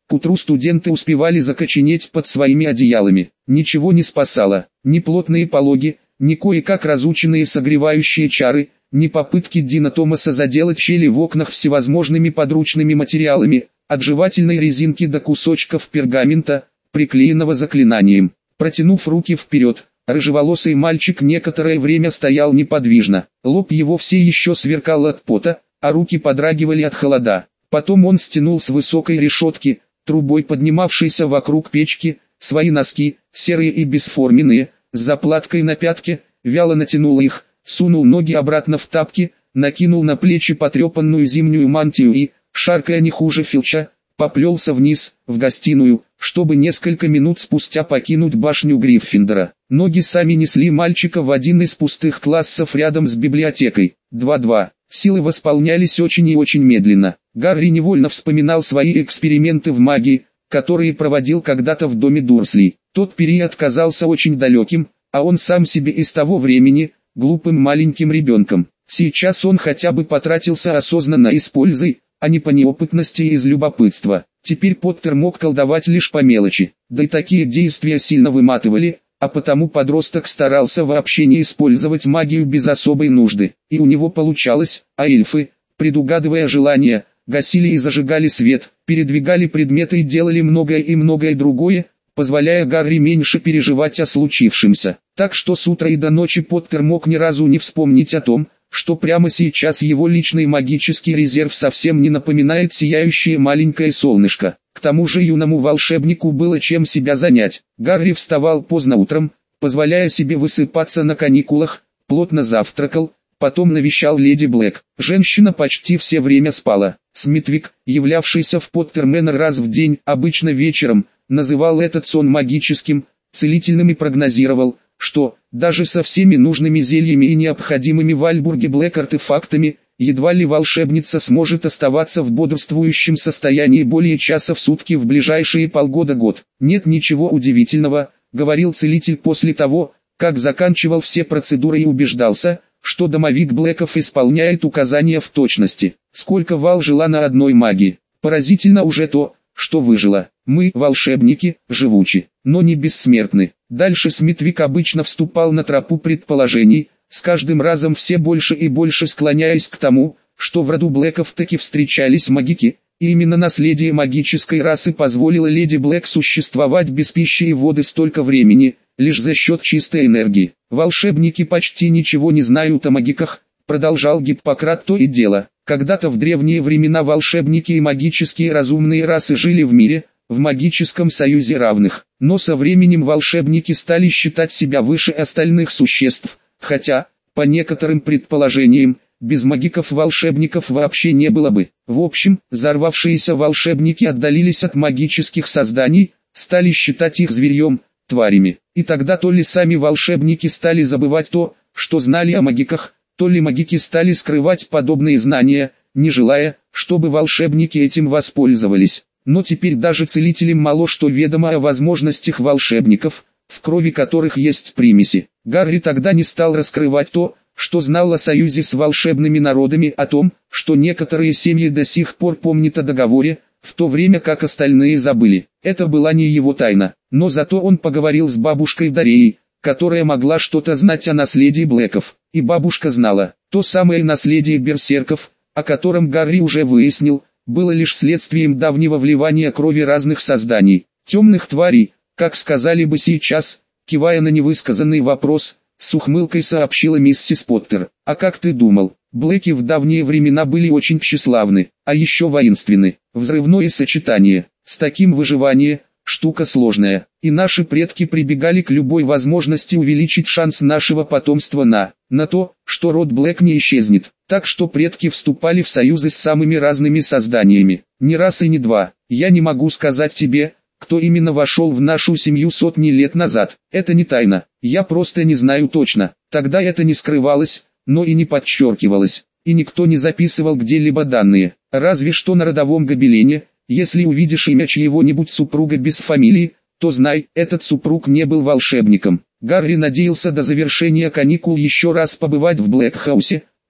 [SPEAKER 1] К утру студенты успевали закоченеть под своими одеялами. Ничего не спасало, ни плотные пологи, ни кое-как разученные согревающие чары, ни попытки Дина Томаса заделать щели в окнах всевозможными подручными материалами, от жевательной резинки до кусочков пергамента, приклеенного заклинанием. Протянув руки вперед, рыжеволосый мальчик некоторое время стоял неподвижно. Лоб его все еще сверкал от пота, а руки подрагивали от холода. Потом он стянул с высокой решетки, трубой поднимавшейся вокруг печки, свои носки, серые и бесформенные, с заплаткой на пятке, вяло натянул их, сунул ноги обратно в тапки, накинул на плечи потрепанную зимнюю мантию и, шаркая не хуже Филча, поплелся вниз, в гостиную, чтобы несколько минут спустя покинуть башню Гриффиндора. Ноги сами несли мальчика в один из пустых классов рядом с библиотекой. 2-2. Силы восполнялись очень и очень медленно. Гарри невольно вспоминал свои эксперименты в магии, которые проводил когда-то в доме Дурслей. Тот период казался очень далеким, а он сам себе из того времени, глупым маленьким ребенком. Сейчас он хотя бы потратился осознанно и с пользой, а не по неопытности и из любопытства. Теперь Поттер мог колдовать лишь по мелочи, да и такие действия сильно выматывали, а потому подросток старался вообще не использовать магию без особой нужды. И у него получалось, а эльфы, предугадывая желания, гасили и зажигали свет, передвигали предметы и делали многое и многое другое, позволяя Гарри меньше переживать о случившемся. Так что с утра и до ночи Поттер мог ни разу не вспомнить о том, что прямо сейчас его личный магический резерв совсем не напоминает сияющее маленькое солнышко. К тому же юному волшебнику было чем себя занять. Гарри вставал поздно утром, позволяя себе высыпаться на каникулах, плотно завтракал, потом навещал леди Блэк. Женщина почти все время спала. Смитвик, являвшийся в Поттермэннер раз в день, обычно вечером, называл этот сон магическим, целительным и прогнозировал, что, даже со всеми нужными зельями и необходимыми в Альбурге Блэк артефактами, едва ли волшебница сможет оставаться в бодрствующем состоянии более часа в сутки в ближайшие полгода-год. «Нет ничего удивительного», — говорил целитель после того, как заканчивал все процедуры и убеждался, что домовик Блэков исполняет указания в точности. Сколько Вал жила на одной магии. Поразительно уже то, что выжила. Мы, волшебники, живучи, но не бессмертны. Дальше Смитвик обычно вступал на тропу предположений, с каждым разом все больше и больше склоняясь к тому, что в роду Блэков таки встречались магики, и именно наследие магической расы позволило леди Блэк существовать без пищи и воды столько времени, лишь за счет чистой энергии. Волшебники почти ничего не знают о магиках, продолжал Гиппократ, то и дело. Когда-то в древние времена волшебники и магические разумные расы жили в мире, в магическом союзе равных. Но со временем волшебники стали считать себя выше остальных существ, хотя, по некоторым предположениям, без магиков-волшебников вообще не было бы. В общем, взорвавшиеся волшебники отдалились от магических созданий, стали считать их зверьем, тварями. И тогда то ли сами волшебники стали забывать то, что знали о магиках, то ли магики стали скрывать подобные знания, не желая, чтобы волшебники этим воспользовались. Но теперь даже целителям мало что ведомо о возможностях волшебников, в крови которых есть примеси. Гарри тогда не стал раскрывать то, что знал о союзе с волшебными народами, о том, что некоторые семьи до сих пор помнят о договоре, в то время как остальные забыли. Это была не его тайна, но зато он поговорил с бабушкой Дареей, которая могла что-то знать о наследии Блэков. И бабушка знала, то самое наследие берсерков, о котором Гарри уже выяснил, было лишь следствием давнего вливания крови разных созданий, темных тварей, как сказали бы сейчас, кивая на невысказанный вопрос, с ухмылкой сообщила миссис Поттер. «А как ты думал, Блэки в давние времена были очень тщеславны, а еще воинственны. Взрывное сочетание, с таким выживание, штука сложная, и наши предки прибегали к любой возможности увеличить шанс нашего потомства на то, что род Блэк не исчезнет. Так что предки вступали в союзы с самыми разными созданиями, не раз и не два. Я не могу сказать тебе, кто именно вошел в нашу семью сотни лет назад. Это не тайна, я просто не знаю точно. Тогда это не скрывалось, но и не подчеркивалось, и никто не записывал где-либо данные. Разве что на родовом гобелене, если увидишь имя чьего-нибудь супруга без фамилии, то знай, этот супруг не был волшебником. Гарри надеялся до завершения каникул еще раз побывать в Блэкхаусе,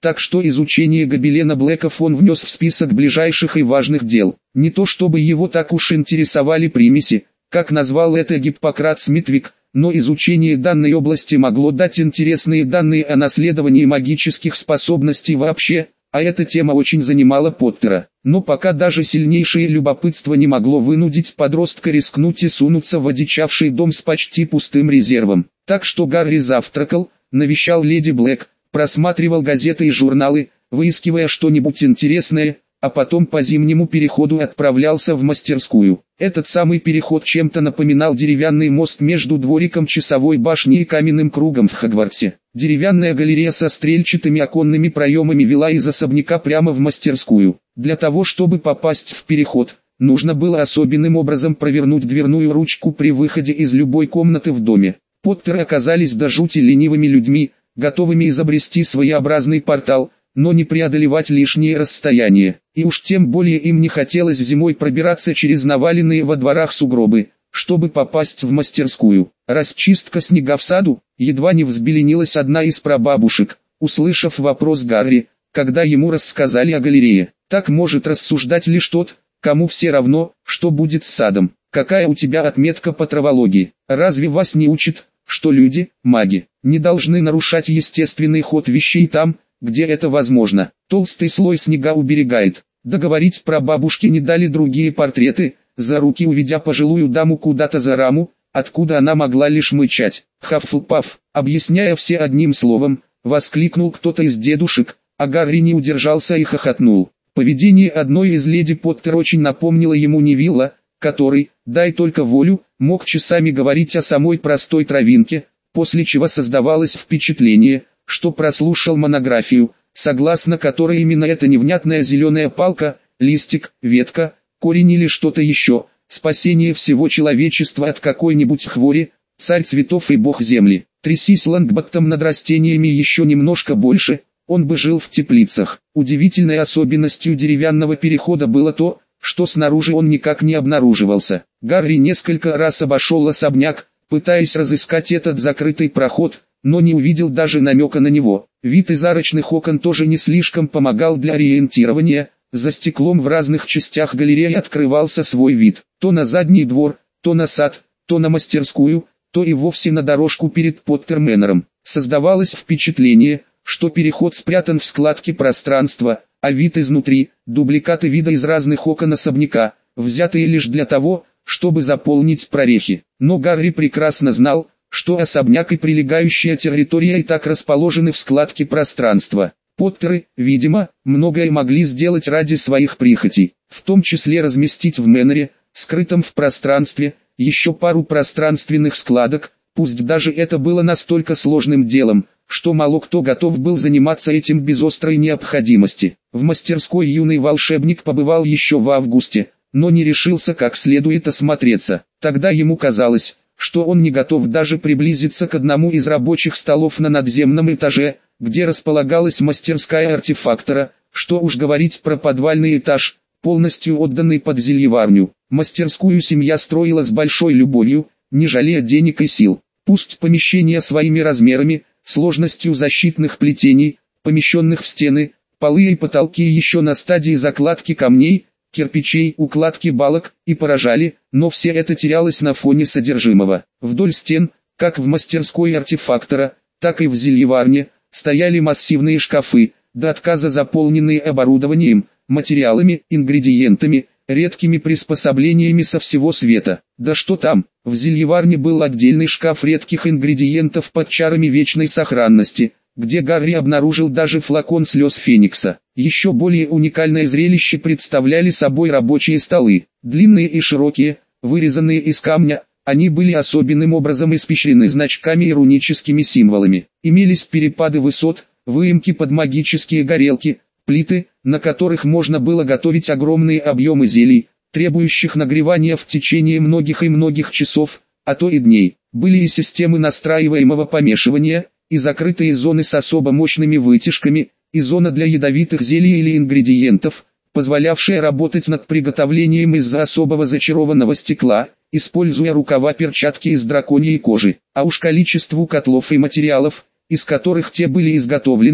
[SPEAKER 1] так что изучение гобелена Блэков он внес в список ближайших и важных дел. Не то чтобы его так уж интересовали примеси, как назвал это Гиппократ Смитвик, но изучение данной области могло дать интересные данные о наследовании магических способностей вообще, а эта тема очень занимала Поттера. Но пока даже сильнейшее любопытство не могло вынудить подростка рискнуть и сунуться в одичавший дом с почти пустым резервом. Так что Гарри завтракал, навещал леди Блэк, просматривал газеты и журналы, выискивая что-нибудь интересное, а потом по зимнему переходу отправлялся в мастерскую. Этот самый переход чем-то напоминал деревянный мост между двориком часовой башни и каменным кругом в Хогвартсе. Деревянная галерея со стрельчатыми оконными проемами вела из особняка прямо в мастерскую. Для того, чтобы попасть в переход, нужно было особенным образом провернуть дверную ручку при выходе из любой комнаты в доме. Поттеры оказались до жути ленивыми людьми, готовыми изобрести своеобразный портал, но не преодолевать лишние расстояния. И уж тем более им не хотелось зимой пробираться через наваленные во дворах сугробы, чтобы попасть в мастерскую. Расчистка снега в саду, едва не взбеленилась одна из прабабушек, услышав вопрос Гарри, когда ему рассказали о галерее. Так может рассуждать лишь тот, кому все равно, что будет с садом. Какая у тебя отметка по травологии? Разве вас не учат, что люди, маги, не должны нарушать естественный ход вещей там, где это возможно? Толстый слой снега уберегает. Договорить прабабушке не дали другие портреты, за руки уведя пожилую даму куда-то за раму, откуда она могла лишь мычать. Хаффлпаф, объясняя все одним словом, воскликнул кто-то из дедушек, а Гарри не удержался и хохотнул. Поведение одной из леди Поттер очень напомнило ему Невилла, который, дай только волю, мог часами говорить о самой простой травинке, после чего создавалось впечатление, что прослушал монографию, согласно которой именно эта невнятная зеленая палка, листик, ветка, корень или что-то еще, спасение всего человечества от какой-нибудь хвори, царь цветов и бог земли. Трясись Лонгботтом над растениями еще немножко больше, он бы жил в теплицах. Удивительной особенностью деревянного перехода было то, что снаружи он никак не обнаруживался. Гарри несколько раз обошел особняк, пытаясь разыскать этот закрытый проход, но не увидел даже намека на него. Вид из арочных окон тоже не слишком помогал для ориентирования, за стеклом в разных частях галереи открывался свой вид. То на задний двор, то на сад, то на мастерскую, то и вовсе на дорожку перед Поттерменером. Создавалось впечатление, что переход спрятан в складке пространства, а вид изнутри – дубликаты вида из разных окон особняка, взятые лишь для того, чтобы заполнить прорехи. Но Гарри прекрасно знал, что особняк и прилегающая территория и так расположены в складке пространства. Поттеры, видимо, многое могли сделать ради своих прихотей, в том числе разместить в Мэннере, скрытом в пространстве, еще пару пространственных складок, пусть даже это было настолько сложным делом, что мало кто готов был заниматься этим без острой необходимости. В мастерской юный волшебник побывал еще в августе, но не решился как следует осмотреться. Тогда ему казалось, что он не готов даже приблизиться к одному из рабочих столов на надземном этаже, где располагалась мастерская артефактора, что уж говорить про подвальный этаж, полностью отданный под зельеварню. Мастерскую семья строила с большой любовью, не жалея денег и сил. Пусть помещения своими размерами, сложностью защитных плетений, помещенных в стены, полы и потолки еще на стадии закладки камней, кирпичей, укладки балок, и поражали, но все это терялось на фоне содержимого. Вдоль стен, как в мастерской артефактора, так и в зельеварне, стояли массивные шкафы, до отказа заполненные оборудованием, материалами, ингредиентами, редкими приспособлениями со всего света. Да что там, в зельеварне был отдельный шкаф редких ингредиентов под чарами вечной сохранности, где Гарри обнаружил даже флакон слез Феникса. Еще более уникальное зрелище представляли собой рабочие столы. Длинные и широкие, вырезанные из камня, они были особенным образом испещрены значками и руническими символами. Имелись перепады высот, выемки под магические горелки, плиты, на которых можно было готовить огромные объемы зелий, требующих нагревания в течение многих и многих часов, а то и дней. Были и системы настраиваемого помешивания, и закрытые зоны с особо мощными вытяжками, и зона для ядовитых зелий или ингредиентов, позволявшая работать над приготовлением из-за особого зачарованного стекла, используя рукава-перчатки из драконьей кожи. А уж количеству котлов и материалов, из которых те были изготовлены,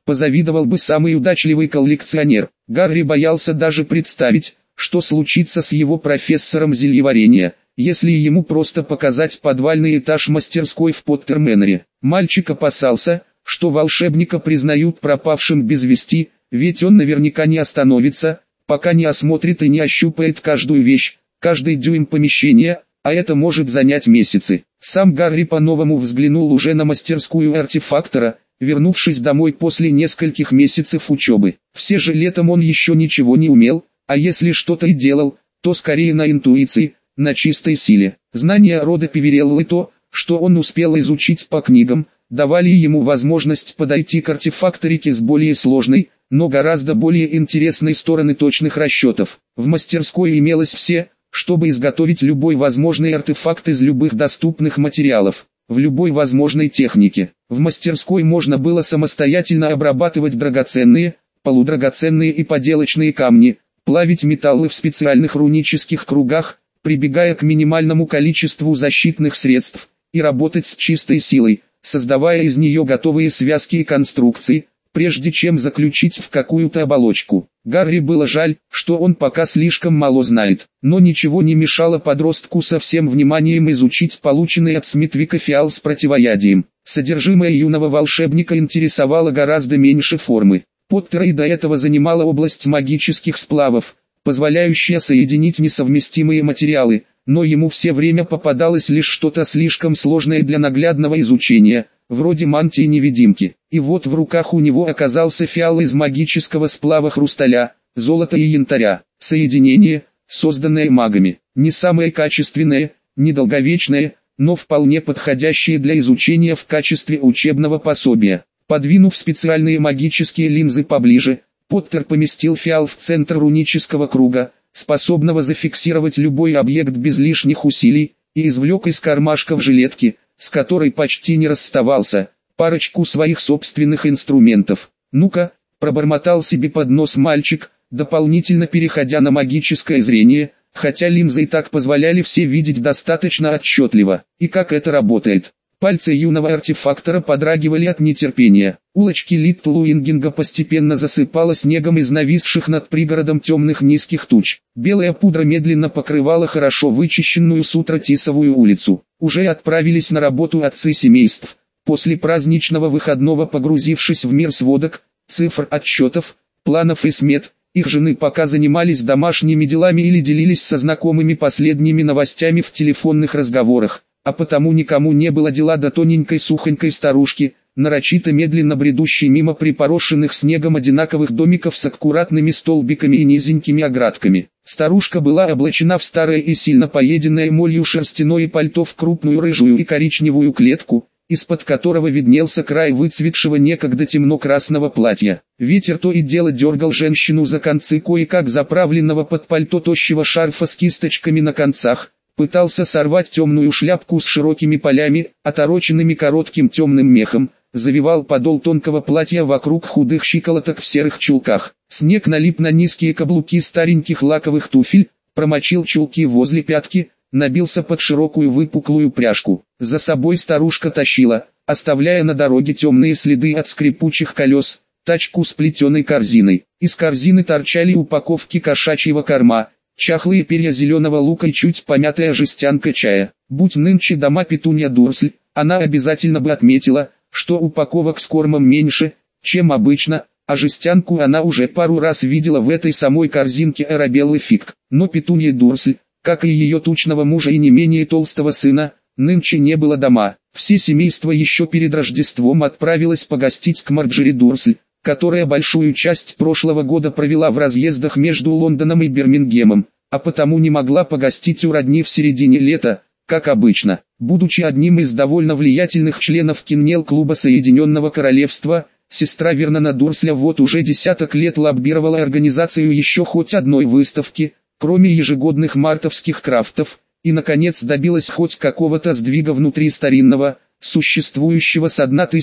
[SPEAKER 1] позавидовал бы самый удачливый коллекционер. Гарри боялся даже представить, что случится с его профессором зельеварения, если ему просто показать подвальный этаж мастерской в Поттерменере. Мальчик опасался, что волшебника признают пропавшим без вести, ведь он наверняка не остановится, пока не осмотрит и не ощупает каждую вещь, каждый дюйм помещения, а это может занять месяцы. Сам Гарри по-новому взглянул уже на мастерскую артефактора, вернувшись домой после нескольких месяцев учебы. Все же летом он еще ничего не умел, а если что-то и делал, то скорее на интуиции, на чистой силе. Знания рода Певерелл и то, что он успел изучить по книгам, давали ему возможность подойти к артефакторике с более сложной, но гораздо более интересной стороны точных расчетов. В мастерской имелось все, чтобы изготовить любой возможный артефакт из любых доступных материалов, в любой возможной технике. В мастерской можно было самостоятельно обрабатывать драгоценные, полудрагоценные и поделочные камни, плавить металлы в специальных рунических кругах, прибегая к минимальному количеству защитных средств, и работать с чистой силой, создавая из нее готовые связки и конструкции, прежде чем заключить в какую-то оболочку. Гарри было жаль, что он пока слишком мало знает, но ничего не мешало подростку со всем вниманием изучить полученный от Смитвика фиал с противоядием. Содержимое юного волшебника интересовало гораздо меньше формы. Поттера и до этого занимала область магических сплавов, позволяющая соединить несовместимые материалы, но ему все время попадалось лишь что-то слишком сложное для наглядного изучения, вроде мантии-невидимки. И вот в руках у него оказался фиал из магического сплава хрусталя, золота и янтаря. Соединение, созданное магами, не самое качественное, не долговечное, но вполне подходящее для изучения в качестве учебного пособия. Подвинув специальные магические линзы поближе, Поттер поместил фиал в центр рунического круга, способного зафиксировать любой объект без лишних усилий, и извлек из кармашков жилетки, с которой почти не расставался, парочку своих собственных инструментов. «Ну-ка», — пробормотал себе под нос мальчик, дополнительно переходя на магическое зрение, хотя линзы и так позволяли все видеть достаточно отчетливо. И как это работает? Пальцы юного артефактора подрагивали от нетерпения. Улочки Литтлуингинга постепенно засыпало снегом из нависших над пригородом темных низких туч. Белая пудра медленно покрывала хорошо вычищенную с утра Тисовую улицу. Уже отправились на работу отцы семейств. После праздничного выходного, погрузившись в мир сводок, цифр, отчетов, планов и смет, их жены пока занимались домашними делами или делились со знакомыми последними новостями в телефонных разговорах. А потому никому не было дела до тоненькой сухонькой старушки, нарочито медленно бредущей мимо припорошенных снегом одинаковых домиков с аккуратными столбиками и низенькими оградками. Старушка была облачена в старое и сильно поеденное молью шерстяное пальто в крупную рыжую и коричневую клетку, из-под которого виднелся край выцветшего некогда темно-красного платья. Ветер то и дело дергал женщину за концы кое-как заправленного под пальто тощего шарфа с кисточками на концах, пытался сорвать темную шляпку с широкими полями, отороченными коротким темным мехом, завивал подол тонкого платья вокруг худых щиколоток в серых чулках. Снег налип на низкие каблуки стареньких лаковых туфель, промочил чулки возле пятки, набился под широкую выпуклую пряжку. За собой старушка тащила, оставляя на дороге темные следы от скрипучих колес, тачку с плетеной корзиной. Из корзины торчали упаковки кошачьего корма, чахлые перья зеленого лука и чуть помятая жестянка чая. Будь нынче дома Петунья Дурсль, она обязательно бы отметила, что упаковок с кормом меньше, чем обычно, а жестянку она уже пару раз видела в этой самой корзинке Арабеллы Фиг. Но Петунья Дурсль, как и ее тучного мужа и не менее толстого сына, нынче не было дома. Все семейство еще перед Рождеством отправилось погостить к Марджери Дурсль, которая большую часть прошлого года провела в разъездах между Лондоном и Бирмингемом, а потому не могла погостить у родни в середине лета, как обычно. Будучи одним из довольно влиятельных членов Киннел-клуба Соединенного Королевства, сестра Вернона Дурсля вот уже десяток лет лоббировала организацию еще хоть одной выставки, кроме ежегодных мартовских крафтов, и наконец добилась хоть какого-то сдвига внутри старинного, существующего с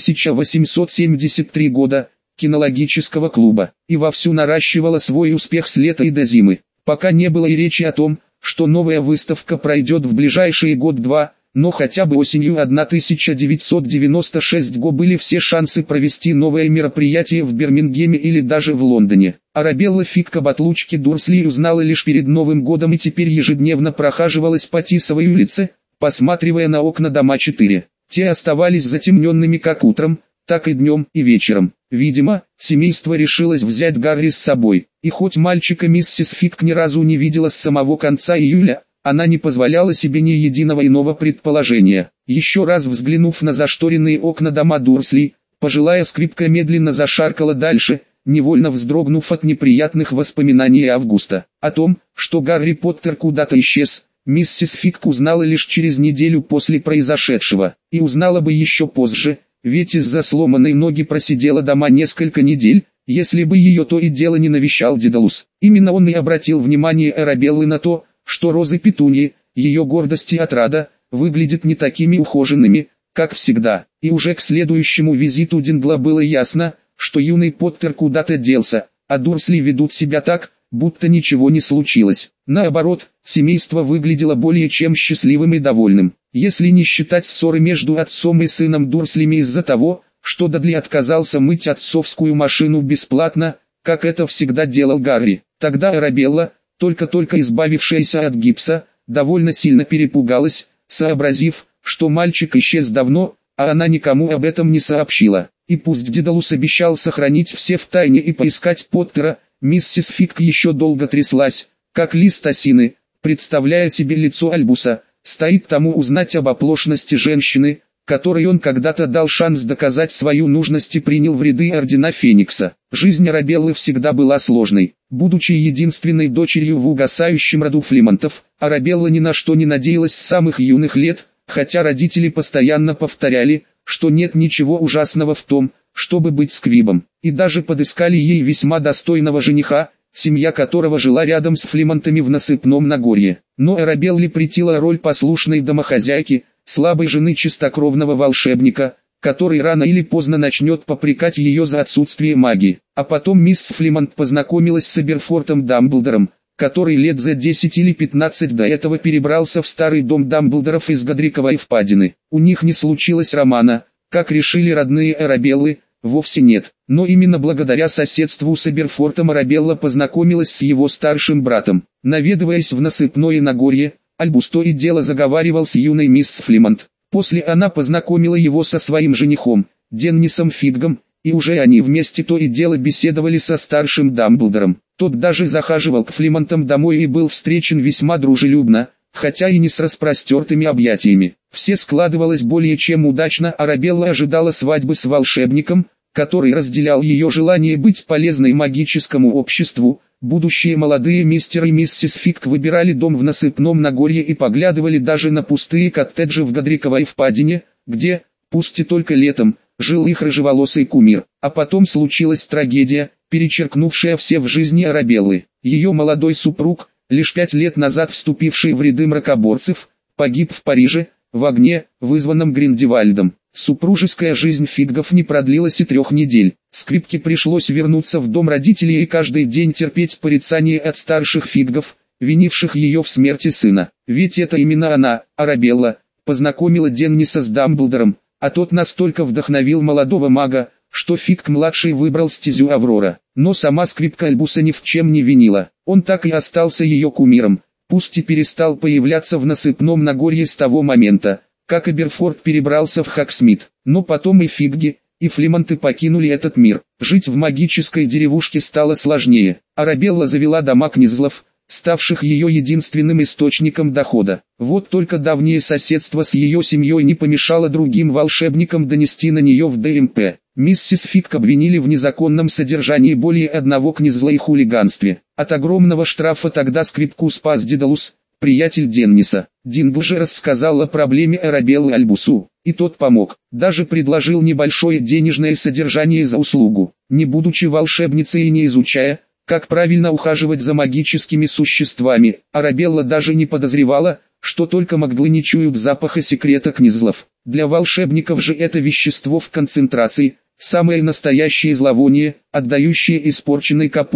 [SPEAKER 1] 1873 года, кинологического клуба, и вовсю наращивала свой успех с лета и до зимы. Пока не было и речи о том, что новая выставка пройдет в ближайшие год-два, но хотя бы осенью 1996 года были все шансы провести новое мероприятие в Бирмингеме или даже в Лондоне. Арабелла Фигг об отлучке Дурсли узнала лишь перед Новым годом и теперь ежедневно прохаживалась по Тисовой улице, посматривая на окна дома 4. Те оставались затемненными как утром, так и днем и вечером. Видимо, семейство решилось взять Гарри с собой, и хоть мальчика миссис Фигг ни разу не видела с самого конца июля, она не позволяла себе ни единого иного предположения. Еще раз взглянув на зашторенные окна дома Дурсли, пожилая скрипка медленно зашаркала дальше, невольно вздрогнув от неприятных воспоминаний Августа. О том, что Гарри Поттер куда-то исчез, миссис Фигг узнала лишь через неделю после произошедшего, и узнала бы еще позже, ведь из-за сломанной ноги просидела дома несколько недель, если бы ее то и дело не навещал Дедалус. Именно он и обратил внимание Арабеллы на то, что розы петуньи, ее гордость и отрада, выглядят не такими ухоженными, как всегда. И уже к следующему визиту Дингла было ясно, что юный Поттер куда-то делся, а Дурсли ведут себя так, будто ничего не случилось. Наоборот, семейство выглядело более чем счастливым и довольным. Если не считать ссоры между отцом и сыном Дурслими из-за того, что Дадли отказался мыть отцовскую машину бесплатно, как это всегда делал Гарри. Тогда Арабелла, только-только избавившаяся от гипса, довольно сильно перепугалась, сообразив, что мальчик исчез давно, а она никому об этом не сообщила. И пусть Дедалус обещал сохранить все в тайне и поискать Поттера, миссис Фигг еще долго тряслась, как лист осины, представляя себе лицо Альбуса, стоит тому узнать об оплошности женщины, которой он когда-то дал шанс доказать свою нужность и принял в ряды Ордена Феникса. Жизнь Арабеллы всегда была сложной. Будучи единственной дочерью в угасающем роду Флимонтов, Арабелла ни на что не надеялась с самых юных лет, хотя родители постоянно повторяли, что нет ничего ужасного в том, чтобы быть сквибом, и даже подыскали ей весьма достойного жениха, семья которого жила рядом с Флимонтами в Насыпном Нагорье. Но Арабелле претила роль послушной домохозяйки, слабой жены чистокровного волшебника, который рано или поздно начнет попрекать ее за отсутствие магии. А потом мисс Флимонт познакомилась с Эберфортом Дамблдором, который лет за 10 или 15 до этого перебрался в старый дом Дамблдоров из Годриковой впадины. У них не случилось романа, как решили родные Арабеллы, вовсе нет. Но именно благодаря соседству с Эберфортом Арабелла познакомилась с его старшим братом. Наведываясь в Насыпное Нагорье, Альбус то и дело заговаривал с юной мисс Флимонт. После она познакомила его со своим женихом, Деннисом Фиггом, и уже они вместе то и дело беседовали со старшим Дамблдором. Тот даже захаживал к Флимонтам домой и был встречен весьма дружелюбно, хотя и не с распростертыми объятиями. Все складывалось более чем удачно. Арабелла ожидала свадьбы с волшебником, который разделял ее желание быть полезной магическому обществу. Будущие молодые мистер и миссис Фигг выбирали дом в Насыпном Нагорье и поглядывали даже на пустые коттеджи в Годриковой впадине, где, пусть и только летом, жил их рыжеволосый кумир. А потом случилась трагедия, перечеркнувшая все в жизни Арабеллы. Ее молодой супруг, лишь 5 лет назад вступивший в ряды мракоборцев, погиб в Париже, в огне, вызванном Гриндевальдом. Супружеская жизнь Фиггов не продлилась и 3 недель. Скрипке пришлось вернуться в дом родителей и каждый день терпеть порицания от старших Фиггов, винивших ее в смерти сына. Ведь это именно она, Арабелла, познакомила Денниса с Дамблдором, а тот настолько вдохновил молодого мага, что Фигг-младший выбрал стезю Аврора. Но сама скрипка Альбуса ни в чем не винила. Он так и остался ее кумиром, пусть и перестал появляться в Насыпном Нагорье с того момента, как Эберфорд перебрался в Хоксмит. Но потом и Фигги, и Флимонты покинули этот мир. Жить в магической деревушке стало сложнее. Арабелла завела дома Книзлов, ставших ее единственным источником дохода. Вот только давнее соседство с ее семьей не помешало другим волшебникам донести на нее в ДМП. Миссис Фигг обвинили в незаконном содержании более одного Книзла и хулиганстве. От огромного штрафа тогда скрипку спас Дедалус, приятель Денниса. Дингл же рассказал о проблеме Арабеллы Альбусу, и тот помог. Даже предложил небольшое денежное содержание за услугу. Не будучи волшебницей и не изучая, как правильно ухаживать за магическими существами, Арабелла даже не подозревала, что только маглы не чуют запаха секрета Книзлов. Для волшебников же это вещество в концентрации, самое настоящее зловоние, отдающее испорченной капустой.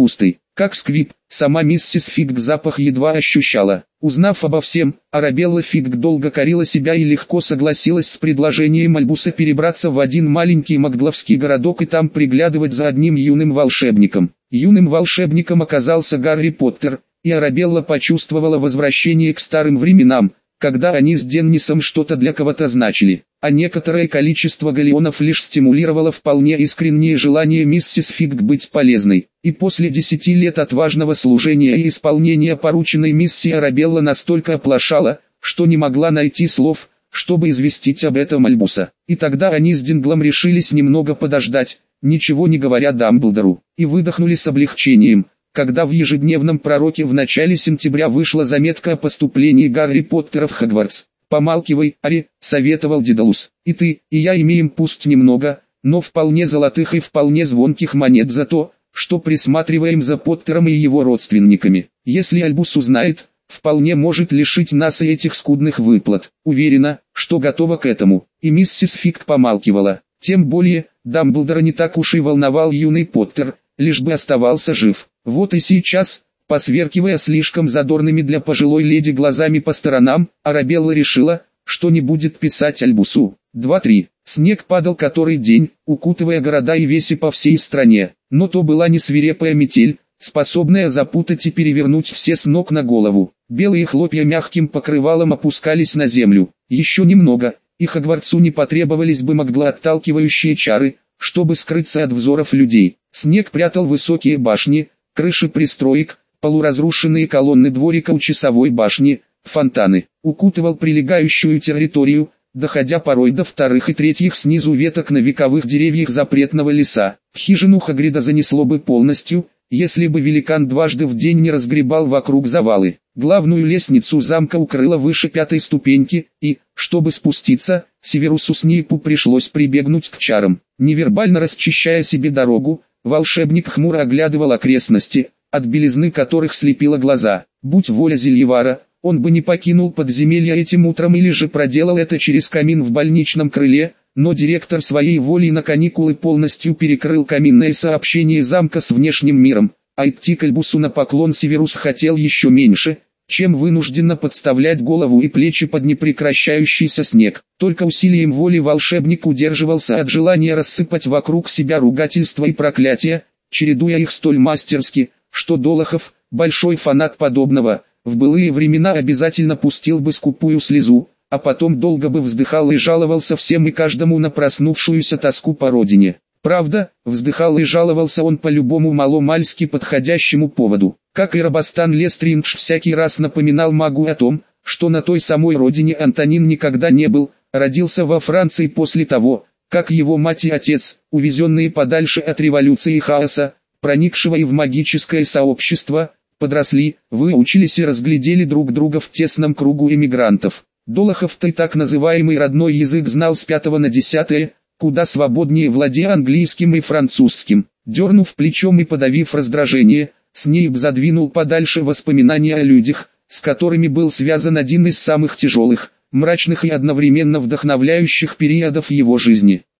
[SPEAKER 1] как сквип, сама миссис Фигг запах едва ощущала. Узнав обо всем, Арабелла Фигг долго корила себя и легко согласилась с предложением Альбуса перебраться в один маленький макгловский городок и там приглядывать за одним юным волшебником. Юным волшебником оказался Гарри Поттер, и Арабелла почувствовала возвращение к старым временам, когда они с Деннисом что-то для кого-то значили, а некоторое количество галеонов лишь стимулировало вполне искреннее желание миссис Фигг быть полезной. И после 10 лет отважного служения и исполнения порученной миссии Арабелла настолько оплошала, что не могла найти слов, чтобы известить об этом Альбуса. И тогда они с Динглом решились немного подождать, ничего не говоря Дамблдору, и выдохнули с облегчением, когда в ежедневном пророке в начале сентября вышла заметка о поступлении Гарри Поттера в Хогвартс. «Помалкивай, Ари», — советовал Дедалус. «И ты, и я имеем пусть немного, но вполне золотых и вполне звонких монет за то, что присматриваем за Поттером и его родственниками. Если Альбус узнает, вполне может лишить нас и этих скудных выплат. Уверена, что готова к этому». И миссис Фигг помалкивала. Тем более, Дамблдора не так уж и волновал юный Поттер, лишь бы оставался жив. Вот и сейчас, посверкивая слишком задорными для пожилой леди глазами по сторонам, Арабелла решила, что не будет писать Альбусу. 2-3. Снег падал который день, укутывая города и веси по всей стране. Но то была не свирепая метель, способная запутать и перевернуть все с ног на голову. Белые хлопья мягким покрывалом опускались на землю. Еще немного, и Хогвартсу не потребовались бы отталкивающие чары, чтобы скрыться от взоров людей. Снег прятал высокие башни, крыши пристроек, полуразрушенные колонны дворика у часовой башни, фонтаны, укутывал прилегающую территорию, доходя порой до вторых и третьих снизу веток на вековых деревьях запретного леса. Хижину Хагрида занесло бы полностью, если бы великан дважды в день не разгребал вокруг завалы. Главную лестницу замка укрыла выше 5-й ступеньки, и, чтобы спуститься, Северусу Снейпу пришлось прибегнуть к чарам. Невербально расчищая себе дорогу, волшебник хмуро оглядывал окрестности, от белизны которых слепило глаза. Будь воля Зельевара, он бы не покинул подземелье этим утром или же проделал это через камин в больничном крыле, но директор своей волей на каникулы полностью перекрыл каминное сообщение замка с внешним миром, а идти к Альбусу на поклон Северус хотел еще меньше, чем вынужденно подставлять голову и плечи под непрекращающийся снег. Только усилием воли волшебник удерживался от желания рассыпать вокруг себя ругательства и проклятия, чередуя их столь мастерски, что Долохов, большой фанат подобного, в былые времена обязательно пустил бы скупую слезу, а потом долго бы вздыхал и жаловался всем и каждому на проснувшуюся тоску по родине. Правда, вздыхал и жаловался он по любому маломальски подходящему поводу. Как и Робостан Лестриндж всякий раз напоминал магу о том, что на той самой родине Антонин никогда не был, родился во Франции после того, как его мать и отец, увезенные подальше от революции и хаоса, проникшего и в магическое сообщество, подросли, выучились и разглядели друг друга в тесном кругу эмигрантов. Долохов-то так называемый родной язык знал с 5 на 10, куда свободнее владея английским и французским. Дернув плечом и подавив раздражение, Снейп задвинул подальше воспоминания о людях, с которыми был связан один из самых тяжелых, мрачных и одновременно вдохновляющих периодов его жизни.